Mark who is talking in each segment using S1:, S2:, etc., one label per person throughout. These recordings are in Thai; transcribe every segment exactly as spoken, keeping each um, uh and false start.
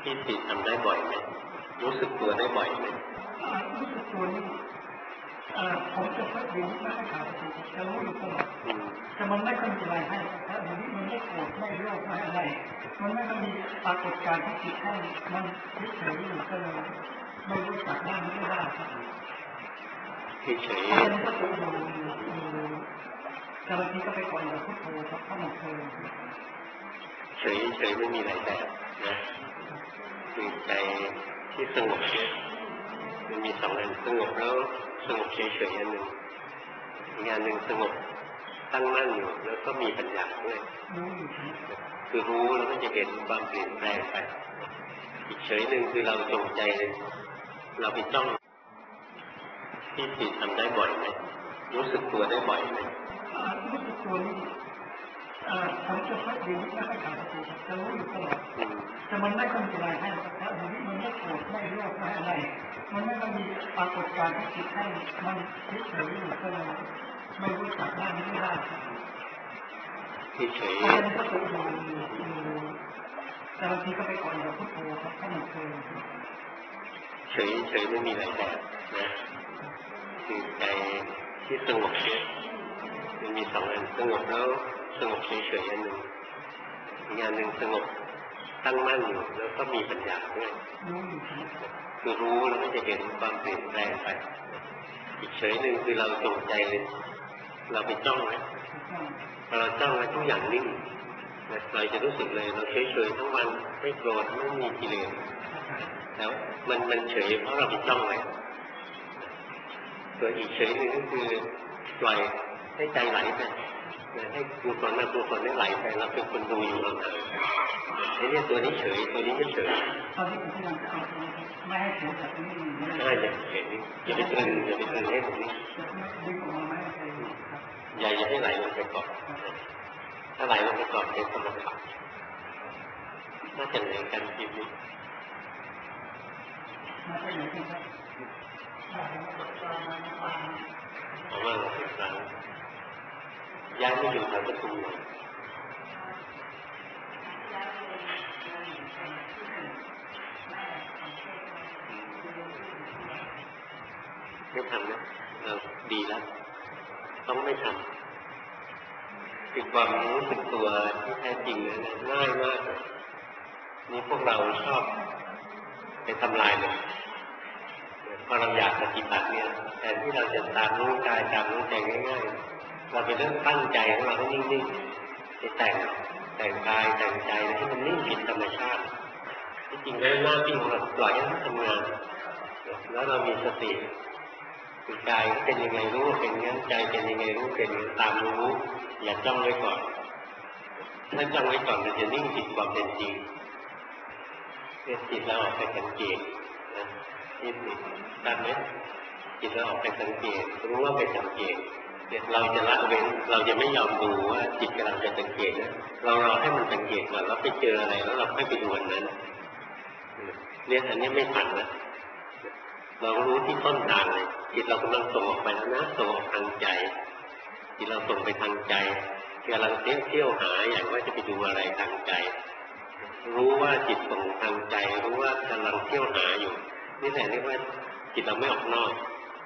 S1: ที่ติดทำได้บ่อยไหมรู้สึกตัวได้บ่อยไหม
S2: รู้สึกตัวนี่ผมจะพักเดียวไม่ค่อยขาดสติจะรู้อยู่ตลอดแต่มันไม่ค่อยมีอะไรให้แต่เดี๋ยวนี้มันไม่โกรธไม่โลภไม่อะไรมันไม่ต้องมีปรากฏการณ์ที่จิตให้มันเฉยๆอยู่ก็เลยไม่รู้จักนั่งไม่ได้ครับ
S1: เฉย
S2: ๆมันก็ตัวอยู่แต่บางทีก็ไปก่อนกับพุทโธครับเข้ามาเคย
S1: เฉยเฉยไม่มีหลายแบบนะคือใจที่สงบเนี่ยมันมีสองอันสงบแล้วสงบเฉยเฉยอันหนึ่งอีกอันหนึ่งสงบตั้งมั่นอยู่แล้วก็มีปัญญาด้วยคือรู้แล้วก็จะเห็นความเปลี่ยนแปลงไปอีกเฉยหนึ่งคือเราจงใจเราไปจ้องที่ติดทำได้บ่อยไหมรู้สึกตัวได้บ่อยไหม
S2: รู้สึกตัวนี่ผมจะพักเดียวไม่ค่อยขาดสติจะรู้อยู่ตลอดแต่มันไม่ค่อยมีอะไรให้แต่เดี๋ยวนี้มันไม่โกรธไม่โลภไม่อะไรมันไม่ต้องมีปรากฏการณ์ที่จิตให้มันเฉยๆอยู่ก็เลยไม่รู้จักนั่งไม่ได้
S1: เฉย
S2: มันก็ตัวอยู่แต่บางทีก็ไปก่อนกับพุทโธครับเข้ามาเคย
S1: เฉยเฉยไม่มีหลายแบบนะคือใจที่สงบเนี่ยมันมีสองอันสงบแล้วสงบเฉยเฉยอันหนึ่งอีกอันหนึ่งสงบตั้งมั่นอยู่แล้วก็มีปัญญาด้วยคือรู้แล้วก็จะเห็นความเปลี่ยนแปลงไปอีกเฉยหนึ่งคือเราจงใจเราไปจ้องไว้พอเราจ้องไว้ทุกอย่างนิ่งเราจะรู้สึกเลยเราเฉยเฉยทั้งวันไม่โกรธไม่มีกิเลสแล้วมันมันเฉยเพราะเราไปจ้องไว้ตัวอีกเฉยหนึ่งก็คือปล่อยให้ใจไหลไปให้กุศลนะกุศลนี่ไหลไปเราเป็นคนดูอยู่ห่างๆไอ้เนี่ยตัวนี้เฉยตัวนี้ไม่เฉย
S2: ตอนที่ผมพยายามจะเอาไม่ให้เฉยแบบนี้
S1: ใช่อย่าเฉยอย่าไปตึงอย่าไปตึงให้แบบนี้อย่าอย่าให้ไหลลงไปก่อนถ้าไหลลงไปก่อนเป็นสมถะน่าจะเหมือนกันทีนี้เอาว่าเราศึกษาย้ายไม่อยู่แถวประตูไม่ทำนะเราดีแล้วต้องไม่ทำคือความรู้สึกตัวที่แท้จริงนะง่ายมากนี่พวกเราชอบไปทำลายมันพอเราอยากปฏิบัติเนี่ยแทนที่เราจะตามรู้กายตามรู้ใจง่ายๆเราไปเริ่มตั้งใจของเราให้นิ่งๆไปแต่งแต่งกายแต่งใจให้มันนิ่งผิดธรรมชาติที่จริงแล้วหน้าที่ของเราปล่อยให้มันทำงานแล้วเรามีสติคือกายเป็นยังไงรู้เป็นงั้นใจเป็นยังไงรู้เป็นตามรู้อย่าจ้องไว้ก่อนถ้าจ้องไว้ก่อนมันจะนิ่งผิดความเป็นจริงเนี่ยจิตเราออกไปสังเกตนะนี่ตัดไหมจิตเราออกไปสังเกตรู้ว่าไปสังเกตเนี่ยเราจะละเว้นเราจะไม่ยอมดูว่าจิตกำลังจะสังเกตนะเรารอให้มันสังเกตก่อนแล้วไปเจออะไรแล้วเราค่อยไปดูอันนั้นเนี่ยอันนี้ไม่ทันนะเรารู้ที่ต้นทางเลยจิตเรากำลังส่งออกไปแล้วนะส่งออกทางใจจิตเราส่งไปทางใจกำลังเที่ยวเที่ยวหาอย่างว่าจะไปดูอะไรทางใจรู้ว่าจิตส่งทางใจรู้ว่ากำลังเที่ยวหาอยู่นี่แหละเรียกว่าจิตเราไม่ออกนอก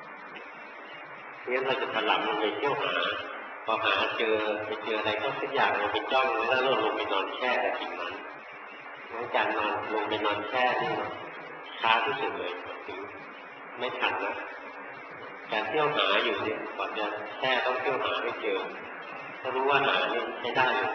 S1: งั้นเราจะถลำลงไปเที่ยวหาพอหาเจอไปเจออะไรก็สักอย่างเราไปจ้องแล้วเราลงไปนอนแช่แต่สิ่งนั้นงั้นการนอนลงไปนอนแช่นี่ช้าที่สุดเลยถึงไม่ทันนะการเที่ยวหาอยู่เนี่ยก่อนจะแช่ต้องเที่ยวหาให้เจอถ้ารู้ว่าหานี่ใช้ได้เลย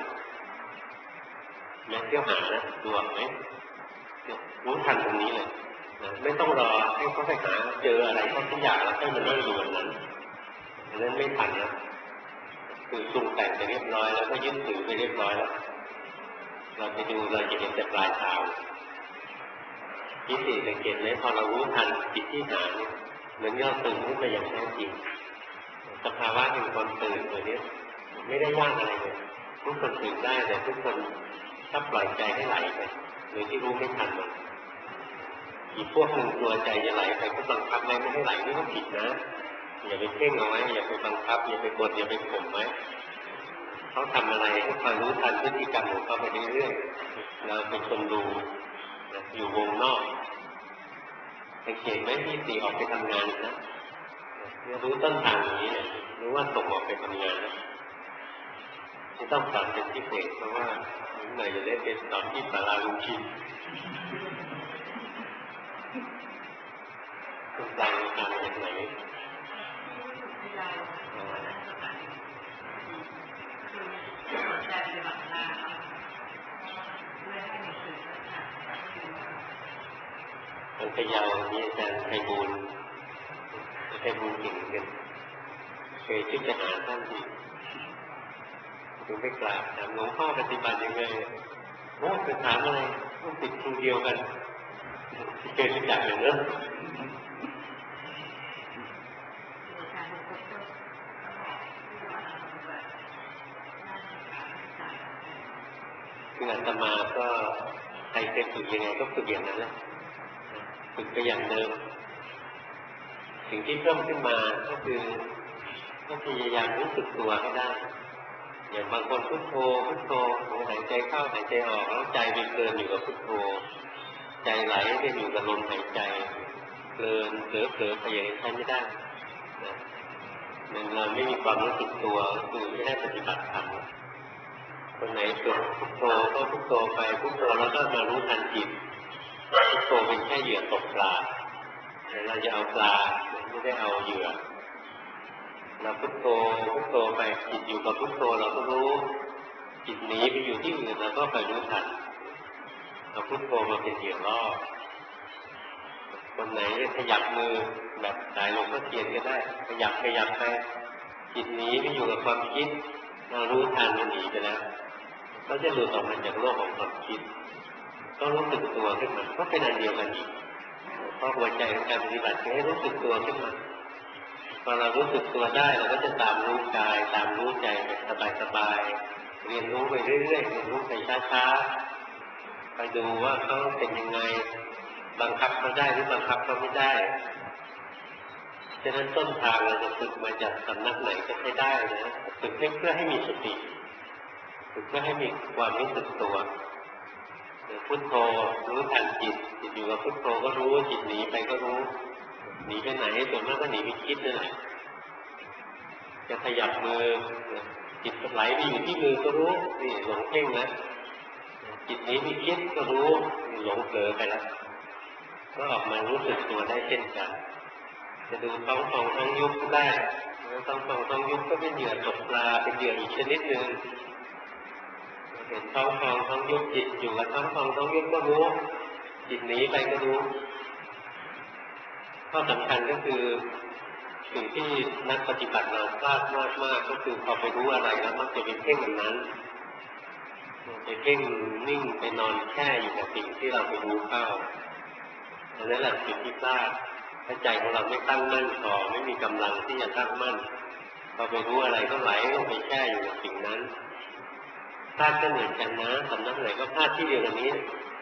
S1: แล้วเที่ยวหานะดูออกไหมรู้ทันตรงนี้เลยไม่ต้องรอให้เขาไปหาเจออะไรก็ทุกอย่างแล้วให้มันนั่งอยู่แบบนั้นอันนั้นไม่ทันนะคือปรุงแต่งไปเรียบร้อยแล้วก็ยึดถือไปเรียบร้อยแล้วเราไปดูเราจะเห็นแต่ปลายเท้าที่สี่สังเกตไหมพอเรารู้ทันจิตที่หาเนี่ยเหมือนยอดตื่นขึ้นมาอย่างแท้จริงสภาวะแห่งความตื่นตัวนี้ไม่ได้ยากอะไรเลยทุกคนตื่นได้แต่ทุกคนถ้าปล่อยใจให้ไหลไปโดยที่รู้ไม่ทันมันอีกพวกหนึ่งตัวใจจะไหลไปก็บังคับไม่ให้ไหลนี่ก็ผิดนะอย่าไปเพ่งเอาไว้อย่าไปบังคับอย่าไปกดอย่าไปข่มไว้เขาทำอะไรให้คอยรู้ทันพฤติกรรมของเขาไปเรื่อยๆเราเป็นคนดูอยู่วงนอกสังเกตไหมที่สี่ออกไปทำงานนะเนี่ยรู้ต้นทางอย่างนี้เนี่ยรู้ว่าส่งออกไปทำงานแล้วไม่ต้องสอนเป็นพิเศษเพราะว่าหน่อยจะได้เป็นสอนที่ศาลาลุงชินต้องการทำอย่างไหนมันพยาวมีอาจารย์ไพบูลย์ไพบูลย์เก่งกันเคยคิดจะหาท่านอีกถึงไปกราบถามหลวงพ่อปฏิบัติยังไงโอ้จะถามอะไรต้องติดครูเดียวกันเคยรู้จักอย่างนั้นคืออาตมาก็ใครเคยฝึกยังไงก็ฝึกอย่างนั้นแหละฝึกไปอย่างเดิมสิ่งที่เพิ่มขึ้นมาก็คือก็พยายามรู้สึกตัวให้ได้อย่างบางคนพุทโธพุทโธหายใจเข้าหายใจออกแล้วใจไปเพลินอยู่กับพุทโธใจไหลไปอยู่กับลมหายใจเพลินเผลอเผลอไปอย่างนี้ใช้ไม่ได้นะมันเราไม่มีความรู้สึกตัวคือไม่ได้ปฏิบัติธรรมคนไหนฝึกพุทโธก็พุทโธไปพุทโธแล้วก็มารู้ทันจิตพุทโธเป็นแค่เหยื่อตกปลาแต่เราจะเอาปลาไม่ได้เอาเหยื่อเราพุทโธพุทโธไปจิตอยู่กับพุทโธเราก็รู้จิตหนีไปอยู่ที่อื่นเราก็ไปรู้ทันเอาพุทโธมาเป็นเหยื่อล่อคนไหนขยับมือแบบสายลงก็เทียนก็ได้ขยับขยับไปจิตหนีไปอยู่กับความคิดเรารู้ทันมันหนีไปแล้วก็จะหลุดออกมาจากโลกของความคิดก็รู้สึกตัวขึ้นมาก็เป็นอันเดียวกันอีกเพราะหัวใจของการปฏิบัติให้รู้สึกตัวขึ้นมาพอเรารู้สึกตัวได้เราก็จะตามรู้กายตามรู้ใจไปสบายๆเรียนรู้ไปเรื่อยๆเรียนรู้ไปช้าๆไปดูว่าเขาเป็นยังไงบังคับเขาได้หรือบังคับเขาไม่ได้ฉะนั้นต้นทางเราจะฝึกมาจากสำนักไหนก็ใช้ได้นะฝึกเพื่อให้มีสติฝึกเพื่อให้มีความรู้สึกตัวพุทโธรู้ทันจิตจิตอยู่กับพุทโธก็รู้จิตหนีไปก็รู้หนีไปไหนส่วนมากก็หนีไปคิดนั่นแหละจะขยับมือจิตไหลไปอยู่ที่มือก็รู้นี่หลงเพ่งนะจิตหนีไปคิดก็รู้หลงเผลอไปแล้วก็ออกมารู้สึกตัวได้เช่นกันจะดูท้องฟองท้องยุบก็ได้ท้องฟองท้องยุบก็เป็นเหยื่อตกปลาเป็นเหยื่ออีกชนิดหนึ่งเห็นท้องฟองท้องยุบจิตอยู่กับท้องฟองท้องยุบก็รู้จิตหนีไปก็รู้ข้อสำคัญก็คือสิ่งที่นักปฏิบัติเราพลาดมากๆก็คือพอไปรู้อะไรแล้วมักจะไปเพ่งแบบนั้นไปเพ่งนิ่งไปนอนแช่อยู่กับสิ่งที่เราไปรู้เข้าอันนั้นแหละสิ่งที่พลาดถ้าใจของเราไม่ตั้งมั่นพอไม่มีกำลังที่จะตั้งมั่นพอไปรู้อะไรก็ไหลลงไปแช่อยู่กับสิ่งนั้นพลาดก็เหมือนกันนะสำนักไหนก็พลาดที่เดียวกันนี้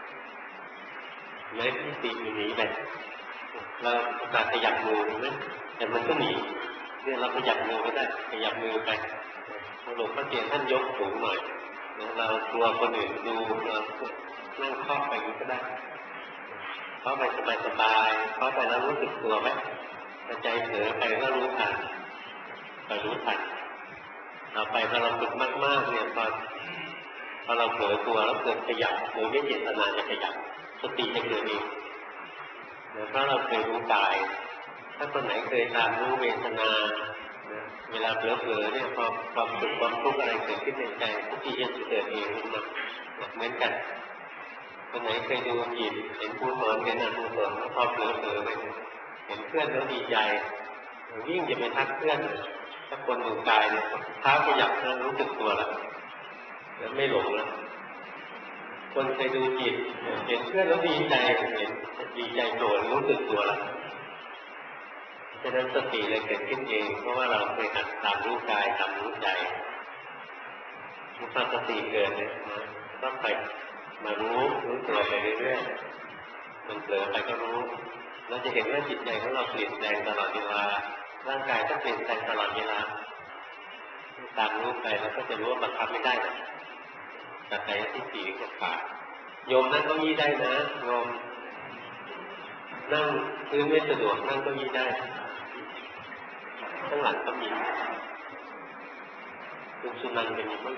S1: ไม่ที่ตีมันหนีไปเราการขยับมือนะแต่มันก็หนีเนี่ยเราขยับมือก็ได้ขยับมือไปหลวงพ่อเทียนท่านยกสูงหน่อยเรากลัวคนอื่นดูเรานั่งครอบไปก็ได้เข้าไปสบายๆเข้าไปแล้วรู้สึกตัวไหมใจเผลอไปก็รู้ทันไปรู้ทันเราไปพอเราฝึกมากๆเนี่ยพอพอเราเผลอตัวแล้วเกิดขยับโดยไม่เจตนาจะขยับสติจะเกิดเองเพราะเราเคยรู้กายถ้าคนไหนเคยตามรู้เวทนาเวลาเผลอๆเนี่ยพอความสุขความทุกข์อะไรเกิดขึ้นในใจสติจะเกิดเองขึ้นมาเหมือนกันคนไหนเคยดูจิตเห็นผู้สอนเห็นอนุสรณ์พอเผลอๆไปเห็นเพื่อนแล้วดีใจวิ่งจะไปทักเพื่อนถ้าคนดูกายเนี่ยเท้าขยับแล้วรู้สึกตัวแล้วแล้วไม่หลงแล้วคนเคยดูจิตเห็นเพื่อนแล้วดีใจเห็นดีใจโกรธรู้สึกตัวแล้วฉะนั้นสติเลยเกิดขึ้นเองเพราะว่าเราเคยหัดตามรู้กายตามรู้ใจเมื่อสติเกิดเนี่ยต้องไปมารู้รู้ตัวไปเรื่อยๆมันเผลอไปก็รู้เราจะเห็นว่าจิตใจของเราเปลี่ยนแปลงตลอดเวลาร่างกายก็เปลี่ยนแปลงตลอดเวลาตามรู้ไปแล้วก็จะรู้ว่าบังคับไม่ได้นะแต่ใจที่สี่ก็ขาดโยมนั่งเก้าอี้ได้นะโยมนั่งพื้นไม่สะดวกนั่งเก้าอี้ได้ข้างหลังก็มีคุณสุนันท์เป็นยังไง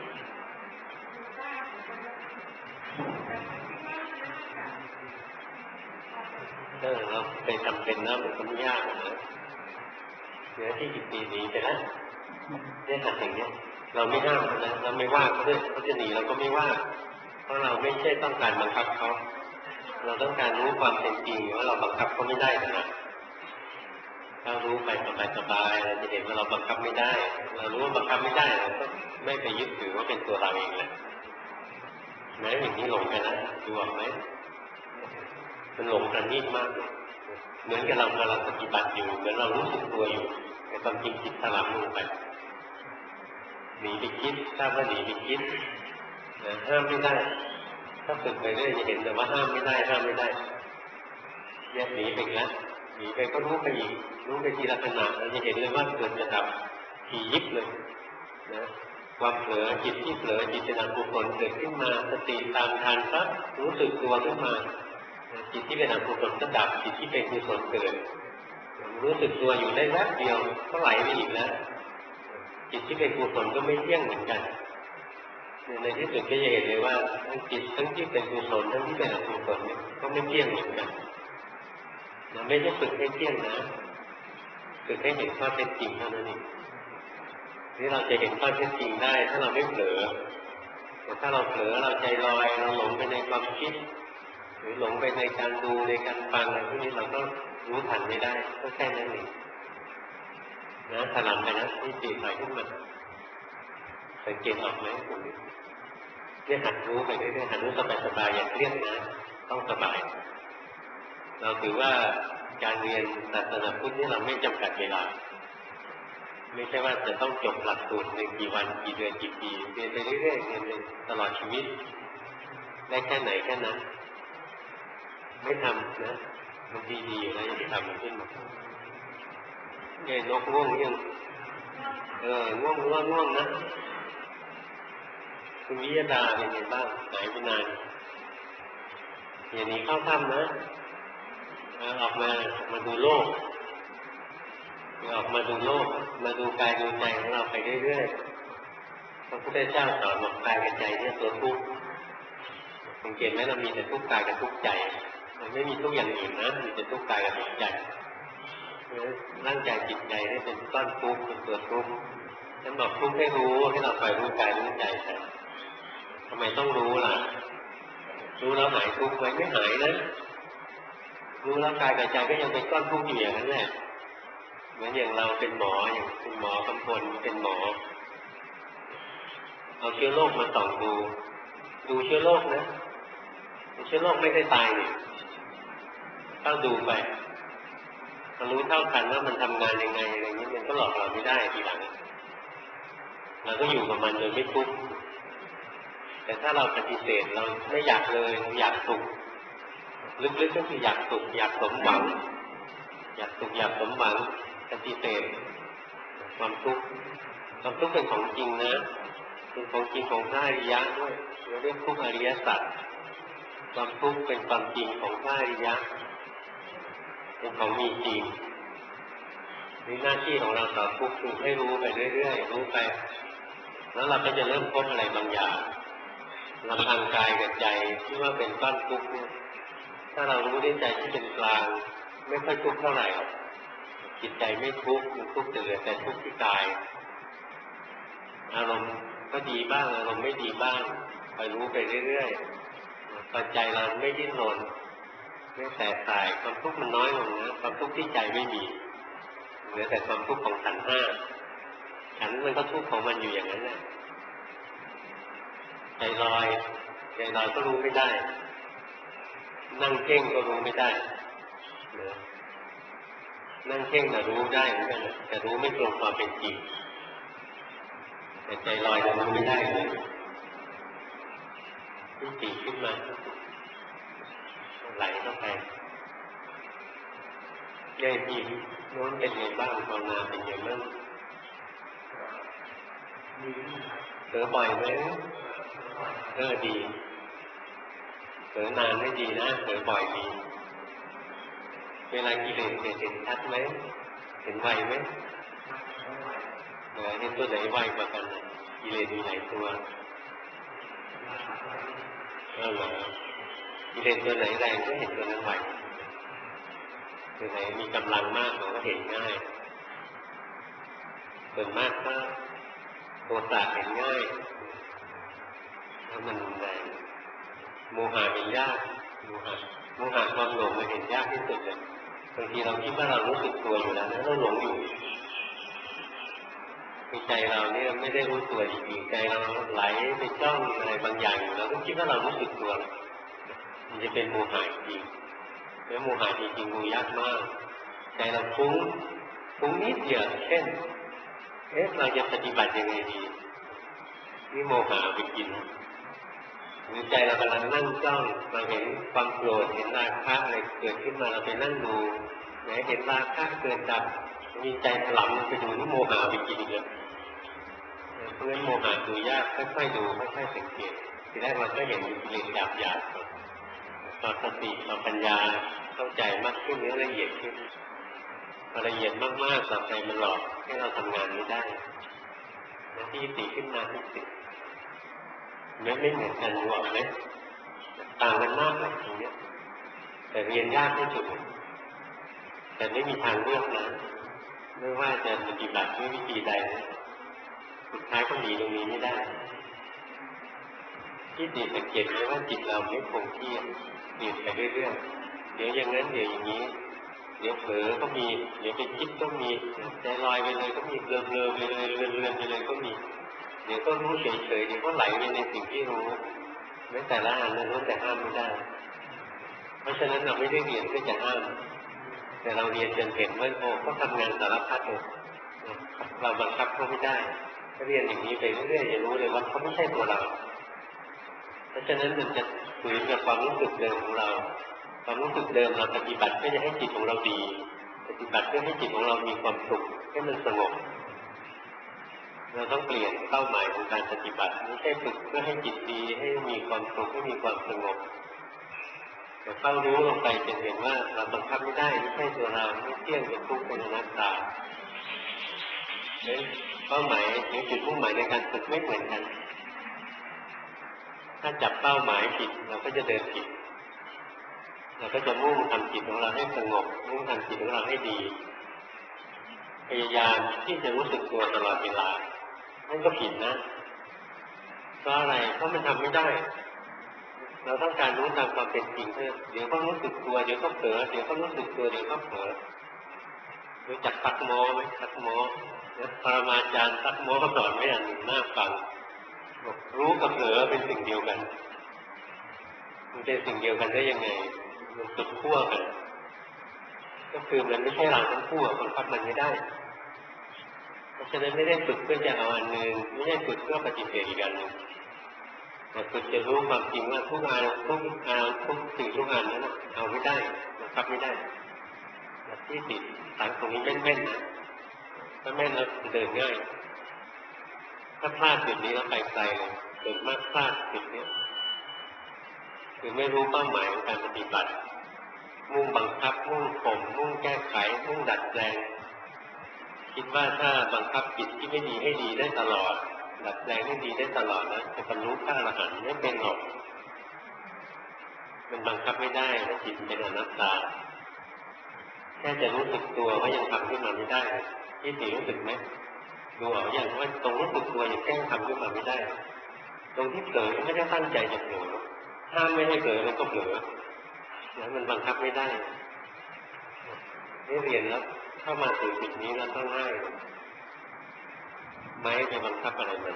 S1: เออเราไปจำเป็นแล้วมันก็ไม่ยากนะเหลือที่อีกปีหนีไปแล้วเนี่ยหัดอย่างเนี้ยเราไม่ห้ามเขานะเราไม่ว่าเขาด้วยเขาจะหนีเราก็ไม่ว่าเพราะเราไม่ใช่ต้องการบังคับเขาเราต้องการรู้ความเป็นจริงว่าเราบังคับเขาไม่ได้นะถ้ารู้ไปสบายๆเราจะเห็นว่าเราบังคับไม่ได้เรารู้ว่าบังคับไม่ได้เราก็ไม่ไปยึดถือว่าเป็นตัวเราเองแหละแม้อย่างนี้หลงไปแล้วดูออกไหมมันหลงประณีตมากเลยเหมือนกับเรากำลังปฏิบัติอยู่เหมือนเรารู้สึกตัวอยู่แต่ความจริงจิตถลำลงไปหนีไปคิดทราบว่าหนีไปคิดห้ามไม่ได้ถ้าฝึกไปเรื่อยจะเห็นแต่ว่าห้ามไม่ได้ห้ามไม่ได้แยกหนีไปแล้วหนีไปก็รู้ไปอีกรู้ไปทีละขณะเราจะเห็นเลยว่าเกิดจะดับทียิบเลยนะความเผลอจิตที่เผลอจิตเป็นอกุศลเกิดขึ้นมาสติตามทันปั๊บรู้สึกตัวขึ้นมาจิตที่เป็นอกุศลก็ดับจิตที่เป็นกุศลเกิดรู้สึกตัวอยู่ได้แวบเดียวก็ไหลไปอีกแล้วจิตที่เป็นกุศลก็ไม่เที่ยงเหมือนกันในที่สุดก็จะเห็นเลยว่าทั้งจิตทั้งที่เป็นกุศลทั้งที่เป็นอกุศลก็ไม่เที่ยงเหมือนกันนะไม่ใช่ฝึกให้เที่ยงนะฝึกให้เห็นข้อเท็จจริงเท่านั้นเองนี่เราจะเห็นข้อเท็จจริงได้ถ้าเราไม่เผลอแต่ถ้าเราเผลอเราใจลอยเราหลงไปในความคิดหรือหลงไปในการดูในการฟังอะไรพวกนี้เราก็รู้ทันไม่ได้ก็แค่นั้นเองนะถลำไปนะที่ตีถอยขึ้นมาสังเกตออกไหมคุณเนี่ยหัดรู้ไปเรื่อยๆหัดรู้สบายๆอย่าเครียดนะต้องสบายเราถือว่าการเรียนศาสนาพุทธนี่เราไม่จำกัดเวลาไม่ใช่ว่าจะต้องจบหลักสูตรในกี่วันกี่เดือนกี่ปีเรียนไปเรื่อยๆเรียนไปตลอดชีวิตได้แค่ไหนแค่นั้นไม่ทำนะมันดีๆอยู่แล้วอย่าไปทำมันขึ้นมาไอ้นกง่วงยังเออง่วงง่วงง่วงนะคุณวิยดาเป็นไงบ้างหายไปนานอย่างนี้เข้าถ้ำนะออกมาออกมาดูโลกออกมาดูโลกมาดูกายดูใจของเราไปเรื่อยๆพระพุทธเจ้าสอนบอกกายกับใจเนี่ยตัวทุกข์สังเกตไหมเรามีแต่ทุกข์กายกับทุกข์ใจมันไม่มีทุกข์อย่างอื่นนะมีแต่ทุกข์กายกับทุกข์ใจร่างกายจิตใจนี่เป็นก้อนทุกข์เป็นตัวทุกข์ฉันบอกทุกข์ให้รู้ให้เราไปรู้กายรู้ใจแต่ทำไมต้องรู้ล่ะรู้แล้วหายทุกข์ไหมไม่หายนะรู้แล้วกายกับใจก็ยังเป็นก้อนทุกข์อยู่อย่างนั้นแหละเหมือนอย่างเราเป็นหมออย่างคุณหมอกำพลเป็นหมอเอาเชื้อโรคมาส่องดูดูเชื้อโรคนะเชื้อโรคไม่ได้ตายนี่เข้าดูไปเรารู้เท่าทันว่ามันทำงานยังไงอะไรนี้มันก็หลอกเราไม่ได้ทีหลังเราก็อยู่กับมันโดยไม่ทุกข์แต่ถ้าเราปฏิเสธเราไม่อยากเลยอยากสุขลึกๆก็คืออยากสุขอยากสมหวังอยากสุขอยากสมหวังปฏิเสธความทุกข์ความทุกข์เป็นของจริงนะเป็นของจริงของพระอริยะด้วยเราเรียกทุกข์อริยสัจความทุกข์เป็นความจริงของพระอริยะเป็นของมีจริงนี่หน้าที่ของเราต่อทุกข์คือให้รู้ไปเรื่อยๆรู้ไปแล้วเราก็จะเริ่มพบอะไรบางอย่างลำพังกายกับใจที่ว่าเป็นก้อนทุกข์เนี่ยถ้าเรารู้ด้วยใจที่เป็นกลางไม่ค่อยทุกข์เท่าไหร่หรอกจิตใจไม่ทุกข์มันทุกข์แต่เหลือแต่ทุกข์ที่กายอารมณ์ก็ดีบ้างอารมณ์ไม่ดีบ้างไปรู้ไปเรื่อยๆพอใจเราไม่ดิ้นรนไม่แตกสายความทุกข์มันน้อยลงนะความทุกข์ที่ใจไม่มีเหลือแต่ความทุกข์ของขันธ์ห้าขันธ์มันก็ทุกข์ของมันอยู่อย่างนั้นแหละใจลอยใจลอยก็รู้ไม่ได้นั่งเพ่งก็รู้ไม่ได้นั่งเพ่งน่ะรู้ได้เหมือนกันแต่รู้ไม่ตรงความเป็นจริงแต่ใจลอยเรารู้ไม่ได้เลยที่ตีขึ้นมาไหลเข้าไปแย่ดีโน้นเป็นไงบ้างภาวนาเป็นไงบ้างเจอบ่อยไหมเออดีเผลอนานไม่ดีนะเผลอบ่อยดีเวลากิเลสเห็นชัดไหมเห็นไวไหมเห็นตัวไหนไวกว่ากันกิเลสมีหลายตัวนั่นแหละกิเลสตัวไหนแรงก็เห็นตัวนั้นไวตัวไหนมีกำลังมากเราก็เห็นง่ายส่วนมากก็โทสะเห็นง่ายถ้ามันแรงโมหะเห็นยากโมหะโมหะความหลงมันเห็นยากที่สุดเลยบางทีเราคิดว่าเรารู้สึกตัวอยู่แล้วนะเราหลงอยู่ใจเราเนี่ยไม่ได้รู้ตัวจริงๆใจเราไหลไปจ้องอะไรบางอย่างเราก็คิดว่าเรารู้สึกตัวมันจะเป็นโมหะจริงแล้วโมหะจริงๆดูยากมากใจเราฟุ้งฟุ้งนิดเดียวเช่นเอ๊ะเราจะปฏิบัติยังไงดีนี่โมหะไปกินหรือใจเรากำลังนั่งจ้องเราเห็นความโกรธเห็นราคะอะไรเกิดขึ้นมาเราไปนั่งดูไหนเห็นราคะเกิดดับมีใจถลำไปดูนี่โมหะไปกินอีกแล้วเพราะฉะนั้นโมหะดูยากค่อยๆดูค่อยๆสังเกตทีแรกเราก็เห็นกิเลสหยาบๆต่อสติต่อปัญญาเข้าใจมากขึ้นเนื้อละเอียดขึ้นละเอียดมากๆต่อไปมันหลอกให้เราทำงานไม่ได้หน้าที่ติขึ้นมาที่ติแม้ไม่เหมือนกันหรอกนะต่างกันมากเลยตรงนี้แต่เรียนยากที่สุดแต่ไม่มีทางเลือกนะไม่ว่าจะปฏิบัติด้วยวิธีใดสุดท้ายก็หนีตรงนี้ไม่ได้ที่ติสังเกตไหมว่าจิตเราไม่คงที่เปลี่ยนไปเรื่อยๆเดี๋ยวอย่างนั้นเดี๋ยวอย่างนี้เดี๋ยวเผลอก็มีเดี๋ยวไปคิดก็มีใจลอยไปเลยก็มีเลื่อนเลื่อนไปเลยเลื่อนเลื่อนไปเลยก็มีเดี๋ยวก็รู้เฉยๆเดี๋ยวก็ไหลไปในสิ่งที่รู้ไม่แต่ละอันนั้นรู้แต่ห้ามไม่ได้เพราะฉะนั้นเราไม่ได้เรียนเพื่อจะห้ามแต่เราเรียนจนเห็นว่าโอ้ก็ทำงานสารพัดเลยเราบังคับเขาไม่ได้ถ้าเรียนอย่างนี้ไปเรื่อยๆจะรู้เลยว่าเขาไม่ใช่ตัวเราเพราะฉะนั้นมันจะฝืนกับความรู้สึกเดิมของเราความรู้สึกเดิมเราปฏิบัติเพื่อจะให้จิตของเราดีปฏิบัติเพื่อให้จิตของเรามีความสุขให้มันสงบเราต้องเปลี่ยนเป้าหมายของการปฏิบัติไม่ใช่ฝึกเพื่อให้จิตดีให้มีความสุขให้มีความสงบแต่เข้ารู้ลงไปจะเห็นว่าเราบังคับไม่ได้ไม่ใช่ตัวเราไม่เที่ยงเป็นทุกข์เป็นอนัตตาเป้าหมายหรือจุดมุ่งหมายในการฝึกไม่เหมือนกันถ้าจับเป้าหมายผิดเราก็จะเดินผิดเราก็จะมุ่งทำจิตของเราให้สงบมุ่งทำจิตของเราให้ดีพยายามที่จะรู้สึกตัวตลอดเวลานั่นก็ผิดนะเพราะอะไรเพราะมันทำไม่ได้เราต้องการรู้ตามความเป็นจริงเพื่อเดี๋ยวก็รู้สึกตัวเดี๋ยวก็เผลอเดี๋ยวก็รู้สึกตัวเดี๋ยวก็เผลอรู้จักตักโมไหมตักโมปรมาจารย์ตักโมก็สอนไว้อย่างหนึ่งน่าฟังรู้กับเผลอเป็นสิ่งเดียวกันมันเป็นสิ่งเดียวกันได้ยังไงมันสุดขั้วกันก็คือมันไม่ใช่เราทั้งคู่บังคับมันไม่ได้เพราะฉะนั้นไม่ได้ฝึกเพื่อจะเอาอันหนึ่งไม่ได้ฝึกเพื่อปฏิเสธอีกอันหนึ่งแต่ฝึกจะรู้ความจริงว่าทุกอันทุกอันทุกสิ่งทุกอันนั้นเอาไม่ได้บังคับไม่ได้ที่ติดฐานตรงนี้แม่นๆนะถ้าแม่นแล้วเดินง่ายถ้าพลาดจุดนี้แล้วไปไกลเลยเดินมากพลาดจุดนี้คือไม่รู้เป้าหมายของการปฏิบัติมุ่งบังคับมุ่งข่มมุ่งแก้ไขมุ่งดัดแปลงคิดว่าถ้าบังคับจิตที่ไม่ดีให้ดีได้ตลอดดัดแปลงให้ดีได้ตลอดนะจะบรรลุพระอรหันต์ไม่เป็นหรอกมันบังคับไม่ได้ถ้าจิตเป็นอนัตตาแค่จะรู้สึกตัวก็ยังทำขึ้นมาไม่ได้ที่ติรู้สึกไหมดูเอาอย่างว่าตรงรู้สึกตัวยังแกล้งทำขึ้นมาไม่ได้ตรงที่เผลอไม่ได้ตั้งใจจะเผลอห้ามไม่ให้เผลอมันก็เผลอแล้วมันบังคับไม่ได้ได้เรียนแล้วเข้ามาสู่จุดนี้แล้วต้องง่ายไม่ไปบังคับอะไรมัน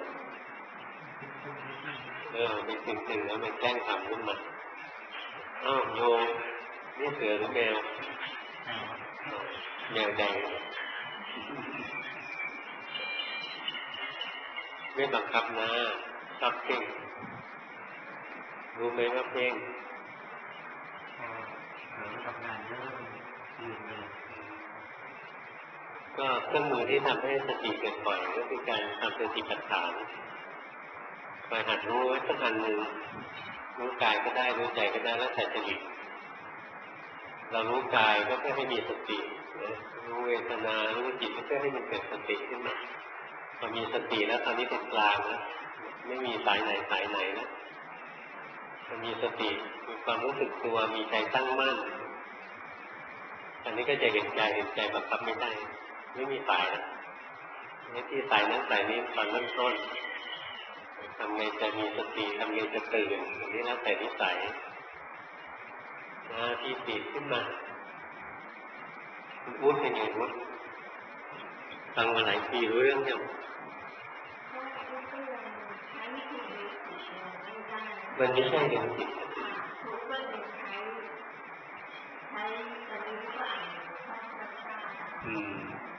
S1: เออเป็นสิ่งๆแล้วมันแกล้งทำขึ้นมาอ้าวโยมนี่เสือหรือแมวแมวแดงไม่บังคับนะชอบเพ่งรู้ไหมว่าเพ่งทำงานเยอะก็เครื่องมือที่ทำให้สติเกิดบ่อยก็คือการทำสติปัฏฐานคอยหัดรู้ไว้สักอันหนึ่งรู้กายก็ได้รู้ใจก็ได้แล้วแต่จริตเรารู้กายก็เพื่อให้มีสติรู้เวทนารู้จิตก็เพื่อให้มันเกิดสติขึ้นมาพอมีสติแล้วตอนนี้เป็นกลางแล้วไม่มีสายไหนสายไหนแล้วพอมีสติมีความรู้สึกตัวมีใจตั้งมั่นอันนี้ก็จะเห็นใจเห็นใจบังคับไม่ได้ไม่มีสายแล้วนี่ที่สายนั้นสายนี้ตอนเริ่มต้นทำไงจะมีสติทำไงจะตื่นอันนี้แล้วแต่นิสัยนะที่ติดขึ้นมาคุณอุ๊ดเป็นไงอุ๊ดฟังมาหลายปีรู้เรื่องยังมันไม่ใช่เรื่องจิตอืม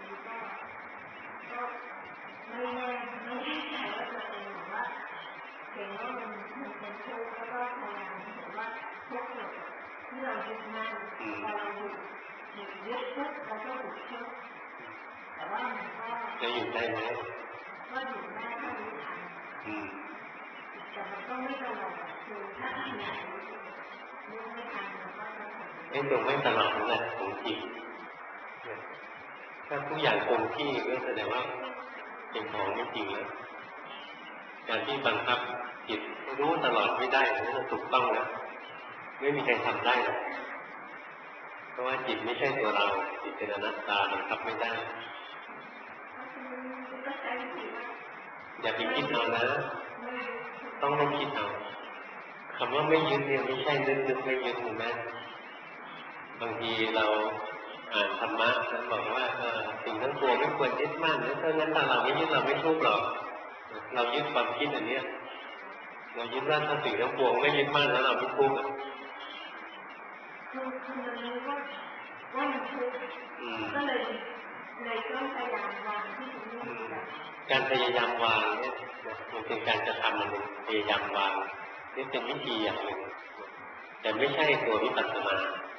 S2: ไม่แน่ไม่แน่ใจว่าตัวเองหรือว่าเห็นว่ามันมันเป็นทุกข์แล้วก็พยายามเห็นว่าทุกข์ที่เรายึดมั่นพอเราหยุดหยุดยึดทุกข์เราก็หยุดทุกข์แต่ว่ามันก็
S1: จะหยุดได้ไหม
S2: ก็หยุดได้ถ้ารู้ทันแต่มันก็ไม่ตลอดคือถ้าขยันรู้ไม่ทันมันก็จะ
S1: ไอ้ตรงไม่ตลอดนั่นแหละของจริงถ้าทุกอย่างคงที่ก็แสดงว่าเป็นของไม่จริงแล้วการที่บังคับจิตรู้ตลอดไม่ได้นั่นถูกต้องแล้วไม่มีใครทำได้หรอกเพราะว่าจิตไม่ใช่ตัวเราจิตเป็นอนัตตาบังคับไม่ได้อย่าไปคิดเอานะต้องไม่คิดเอาคำว่าไม่ยึดเนี่ยไม่ใช่นึกนึกไม่ยึดถูกไหมบางทีเราอ่านธรรมะแล้วบอกว่าสิ่งทั้งปวงไม่ควรยึดมั่นเพราะงั้นถ้าเราไม่ยึดเราไม่ทุกข์หรอกเรายึดความคิดอันนี้เรายึดว่าถ้าสิ่งทั้งปวงไม่ยึดมั่นแล้วเราไม่ทุกข์
S2: คือคือมันรู้ว่าว่ามันทุกข์ก็เลยเลยต้องพยายามวางที่ตรงนี้
S1: การพยายามวางเนี่ยมันเป็นการจะทำมันพยายามวางนี่เป็นวิธีอย่างหนึ่งแต่ไม่ใช่ตัววิปัสสนา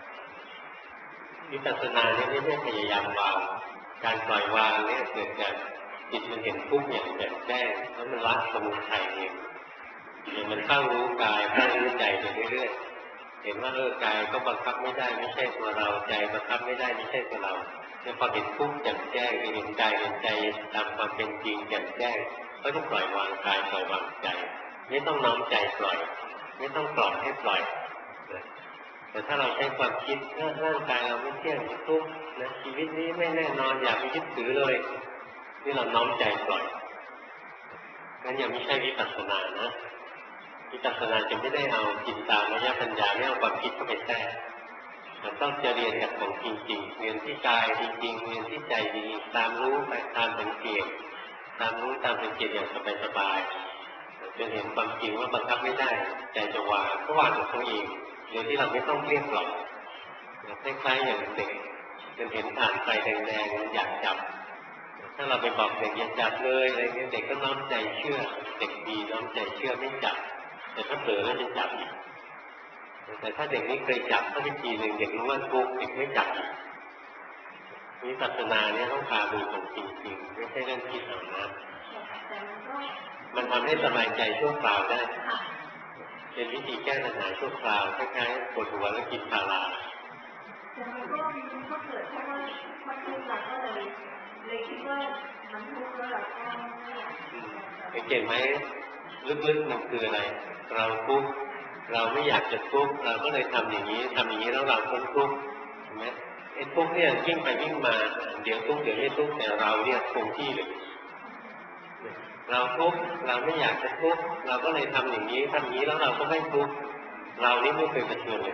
S1: วิปัสสนาเนี่ยไม่ใช่พยายามวางการปล่อยวางเนี่ยเกิดจากจิตมันเห็นทุกข์อย่างแจ่มแจ้งแล้วมันละสมุทัยเองอย่างมันเข้ารู้กายเข้ารู้ใจไปเรื่อยๆเห็นว่าเออกายก็บังคับไม่ได้ไม่ใช่ตัวเราใจบังคับไม่ได้ไม่ใช่ตัวเราเนี่ยพอเห็นทุกข์แจ่มแจ้งเห็นกายเห็นใจตามความเป็นจริงแจ่มแจ้งก็จะปล่อยวางกายปล่อยวางใจไม่ต้องน้อมใจปล่อยไม่ต้องปล่อยให้ปล่อยแต่ถ้าเราใช้ความคิดร่างกายเราไม่เที่ยงทุกข์นะชีวิตนี้ไม่แน่นอนอย่าไปยึดถือเลยนี่เราน้อมใจปล่อยงั้นยังไม่ใช่วิปัสสนานะวิปัสสนาจะไม่ได้เอาจิตตามยปัญญาไม่เอาความคิดเข้าไปแทรกมันต้องจะเรียนกับของจริงๆเรียนที่กายจริงๆเรียนที่ใจจริงๆตามรู้ไปตามสังเกตตามรู้ตามสังเกตอย่างสบายๆจนเห็นความจริงว่าบังคับไม่ได้ใจจะวางก็วางของตัวเองโดยที่เราไม่ต้องเรียกหรอกคล้ายๆอย่างเด็กจนเห็นผ่านไฟแดงๆอยากจับถ้าเราไปบอกเด็กอย่าจับเลยอะไรเงี้ยเด็กก็น้อมใจเชื่อเด็กดีน้อมใจเชื่อไม่จับแต่ถ้าเผลอแล้วจะจับอีกแต่ถ้าเด็กนี้เคยจับถ้าวิธีหนึ่งเด็กรู้ว่าทุกข์เด็กไม่จับวิปัสสนาเนี่ยต้องพาดูของจริงๆไม่ใช่เรื่องคิดเอานะมันทำให้สบายใจชั่วคราวได้เป็นวิธีแก้ปัญหาชั่วคราวคล้ายๆปวดหัวแล้วกินพารา
S2: แต่มันก็มันก็เกิดเพราะว่าเพราะทุกข์เราก็เลยเลยคิดว่ามันทุกข์แล้วเราก็ไม่อยาก
S1: สังเกตไหมลึกๆมันคืออะไรเราทุกข์เราไม่อยากจะทุกข์เราก็เลยทำอย่างนี้ทำอย่างนี้แล้วเราพ้นทุกข์เห็นไหมไอ้ทุกข์เนี่ยวิ่งไปวิ่งมาเดี๋ยวทุกข์เดี๋ยวไม่ทุกข์แต่เราเนี่ยคงที่เลยเราทุกข์เราไม่อยากจะทุกข์เราก็เลยทำอย่างนี้ทำอย่างนี้แล้วเราก็ไม่ทุกข์เรานี่ไม่เคยประชดเลย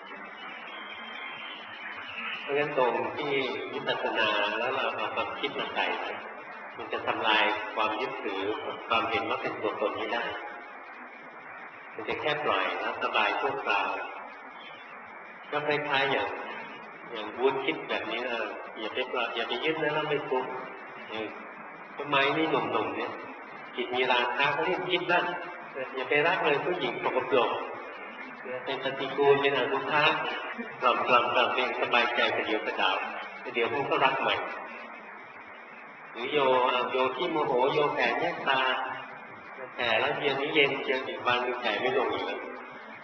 S1: เพราะฉะนั้นตรงที่วิปัสสนาแล้วเราเอาความคิดมาใส่มันจะทำลายความยึดถือความเห็นว่าเป็นตัวตนไม่ได้มันจะแค่ปล่อยแล้วสบายชั่วคราวก็คล้ายๆอย่างอย่างวุ้นคิดแบบนี้นะอย่าไปปล่อยอย่าไปยึดนะแล้วไม่ทุกข์ทำไมนี่หนุ่มๆเนี่ยจิตมีราคะเขาเรียกคิดนั่นอย่าไปรักเลยผู้หญิงปกติเป็นปฏิกูลเป็นอนุภาพกล่อมกล่อมกล่อมเองสบายใจประเดี๋ยวประดาวเดี๋ยวมันก็รักใหม่หรือโยโยที่โมโหโยแผ่เมตตาแผ่แล้วเย็นนี้เย็นเจออีกวันนึงแผ่ไม่ลงอีกแล้ว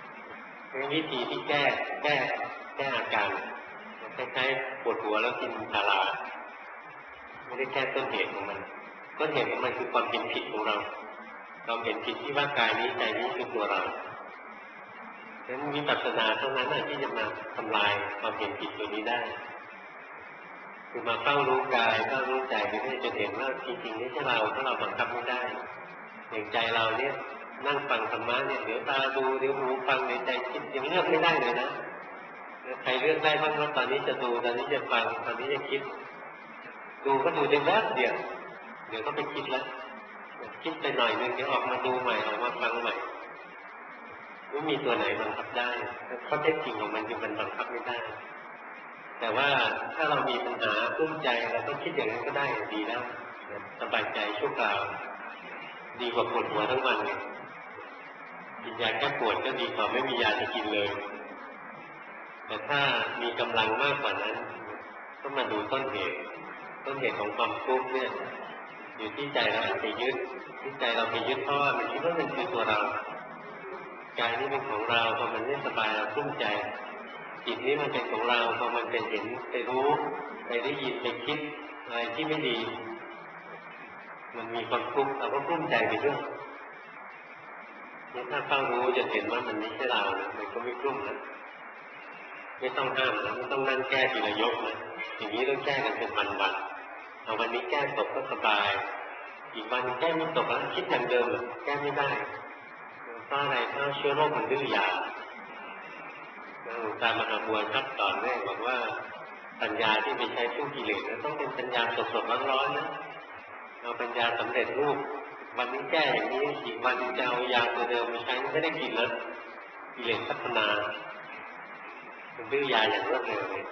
S1: วิธีที่แก้แก้แก้อาการคล้ายๆปวดหัวแล้วกินพาราไม่ได้แก้ต้นเหตุของมันต้นเหตุของมันคือความเป็นผิดของเราเราเห็นผิดที่ว่ากายนี้ใจนี้คือตัวเราฉะนั้นวิปัสสนาเท่านั้นที่จะมาทำลายความเห็นผิดตัวนี้ได้คือมาเฝ้ารู้กายเฝ้ารู้ใจไปเรื่อยจนเห็นว่าจริงๆไม่ใช่เราถ้าเราบังคับไม่ได้อย่างใจเราเนี่ยนั่งฟังธรรมะเนี่ยเดี๋ยวตาดูเดี๋ยวหูฟังเดี๋ยวใจคิดยังเลือกไม่ได้เลยนะใครเลือกได้บ้างว่าตอนนี้จะดูตอนนี้จะฟังตอนนี้จะคิดดูก็ดูได้แป๊บเดียวเดี๋ยวก็ไปคิดแล้วคิดไปหน่อยนึงเดี๋ยวออกมาดูใหม่ออกมาฟังใหม่ไม่มีตัวไหนบังคับได้ข้อเท็จจริงของมันคือมันบังคับไม่ได้แต่ว่าถ้าเรามีปัญหากุ้มใจเราก็คิดอย่างนั้นก็ได้ดีแล้วสบายใจชั่วคราวดีกว่าปวดหัวทั้งวันเลยกินยาแก้ปวดก็ดีกว่าไม่มียาจะกินเลยแต่ถ้ามีกำลังมากกว่านั้นก็มาดูต้นเหตุต้นเหตุของความทุกข์เนี่ยอยู่ที่ใจเราไปยึดที่ใจเราไปยึดเพราะว่ามันคิดว่ามันคือตัวเรากายนี้เป็นของเราพอมันไม่สบายเรากุ้มใจจิตนี้มันเป็นของเราพอมันเป็นเห็นไปรู้ไปได้ยินไปคิดอะไรที่ไม่ดีมันมีความทุกข์เราก็กุ้มใจไปด้วยนี่ถ้าเฝ้ารู้จะเห็นว่ามันไม่ใช่เรานะมันก็ไม่กุ้มนะไม่ต้องห้ามนะไม่ต้องนั่งแก้ทีละยกนะอย่างนี้ต้องแก้กันเป็นวันๆเอาวันนี้แก้ตกก็สบายอีกวันแก้ไม่ตกแล้วคิดอย่างเดิมแก้ไม่ได้เพราะอะไรเพราะเชื้อโรคมันดื้อยาหลวงตามหาบัวครับตอนแรกบอกว่าปัญญาที่ไปใช้สู้กิเลสต้องเป็นปัญญาสดๆร้อนๆนะเอาปัญญาสำเร็จรูปวันนี้แก้อย่างนี้อีกวันจะเอายาตัวเดิมมาใช้ไม่ได้กินแล้วกิเลสพัฒนามันดื้อยาอย่างรวดเร็วเลย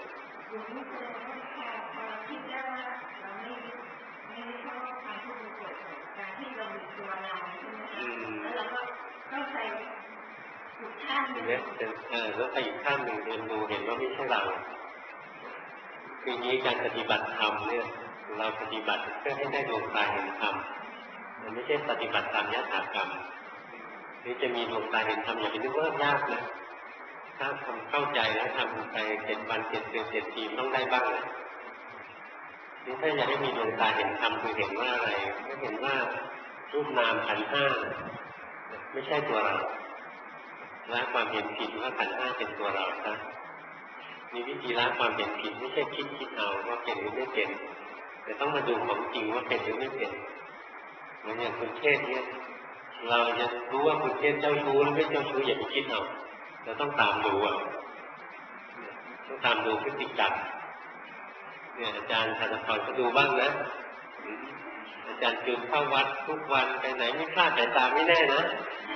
S1: เนี่ยเออแล้วไปอีกข้างหนึ่งเรียนดูเห็นว่าไม่ใช่เราคือนี้การปฏิบัติธรรมเนี่ยเราปฏิบัติเพื่อให้ได้ดวงตาเห็นธรรมมันไม่ใช่ปฏิบัติตามยถากรรมนี่จะมีดวงตาเห็นธรรมอย่าไปนึกว่ายากนะถ้าทำเข้าใจแล้วทำไปเจ็ดวันเจ็ดเดือนเจ็ดปีต้องได้บ้างนะนี่ถ้าอยากให้มีดวงตาเห็นธรรมคือเห็นว่าอะไรก็เห็นว่ารูปนามขันธ์ห้าไม่ใช่ตัวเราละความเห็นผิดว่าขันธ์ห้าเป็นตัวเรานะมีวิธีละความเห็นผิดไม่ใช่คิดคิดเอาว่าเป็นหรือไม่เป็นแต่ต้องมาดูของจริงว่าเป็นหรือไม่เป็นเหมือนอย่างคุณเทศเนี่ยเราจะรู้ว่าคุณเทศเจ้าชู้หรือไม่เจ้าชู้อย่าไปคิดเอาเราต้องตามดูอ่ะต้องตามดูพฤติกรรมเนี่ยอาจารย์ธนพรก็ดูบ้างนะอาจารย์จูนเข้าวัดทุกวันไปไหนไม่คลาดสายตาไม่แน่นะ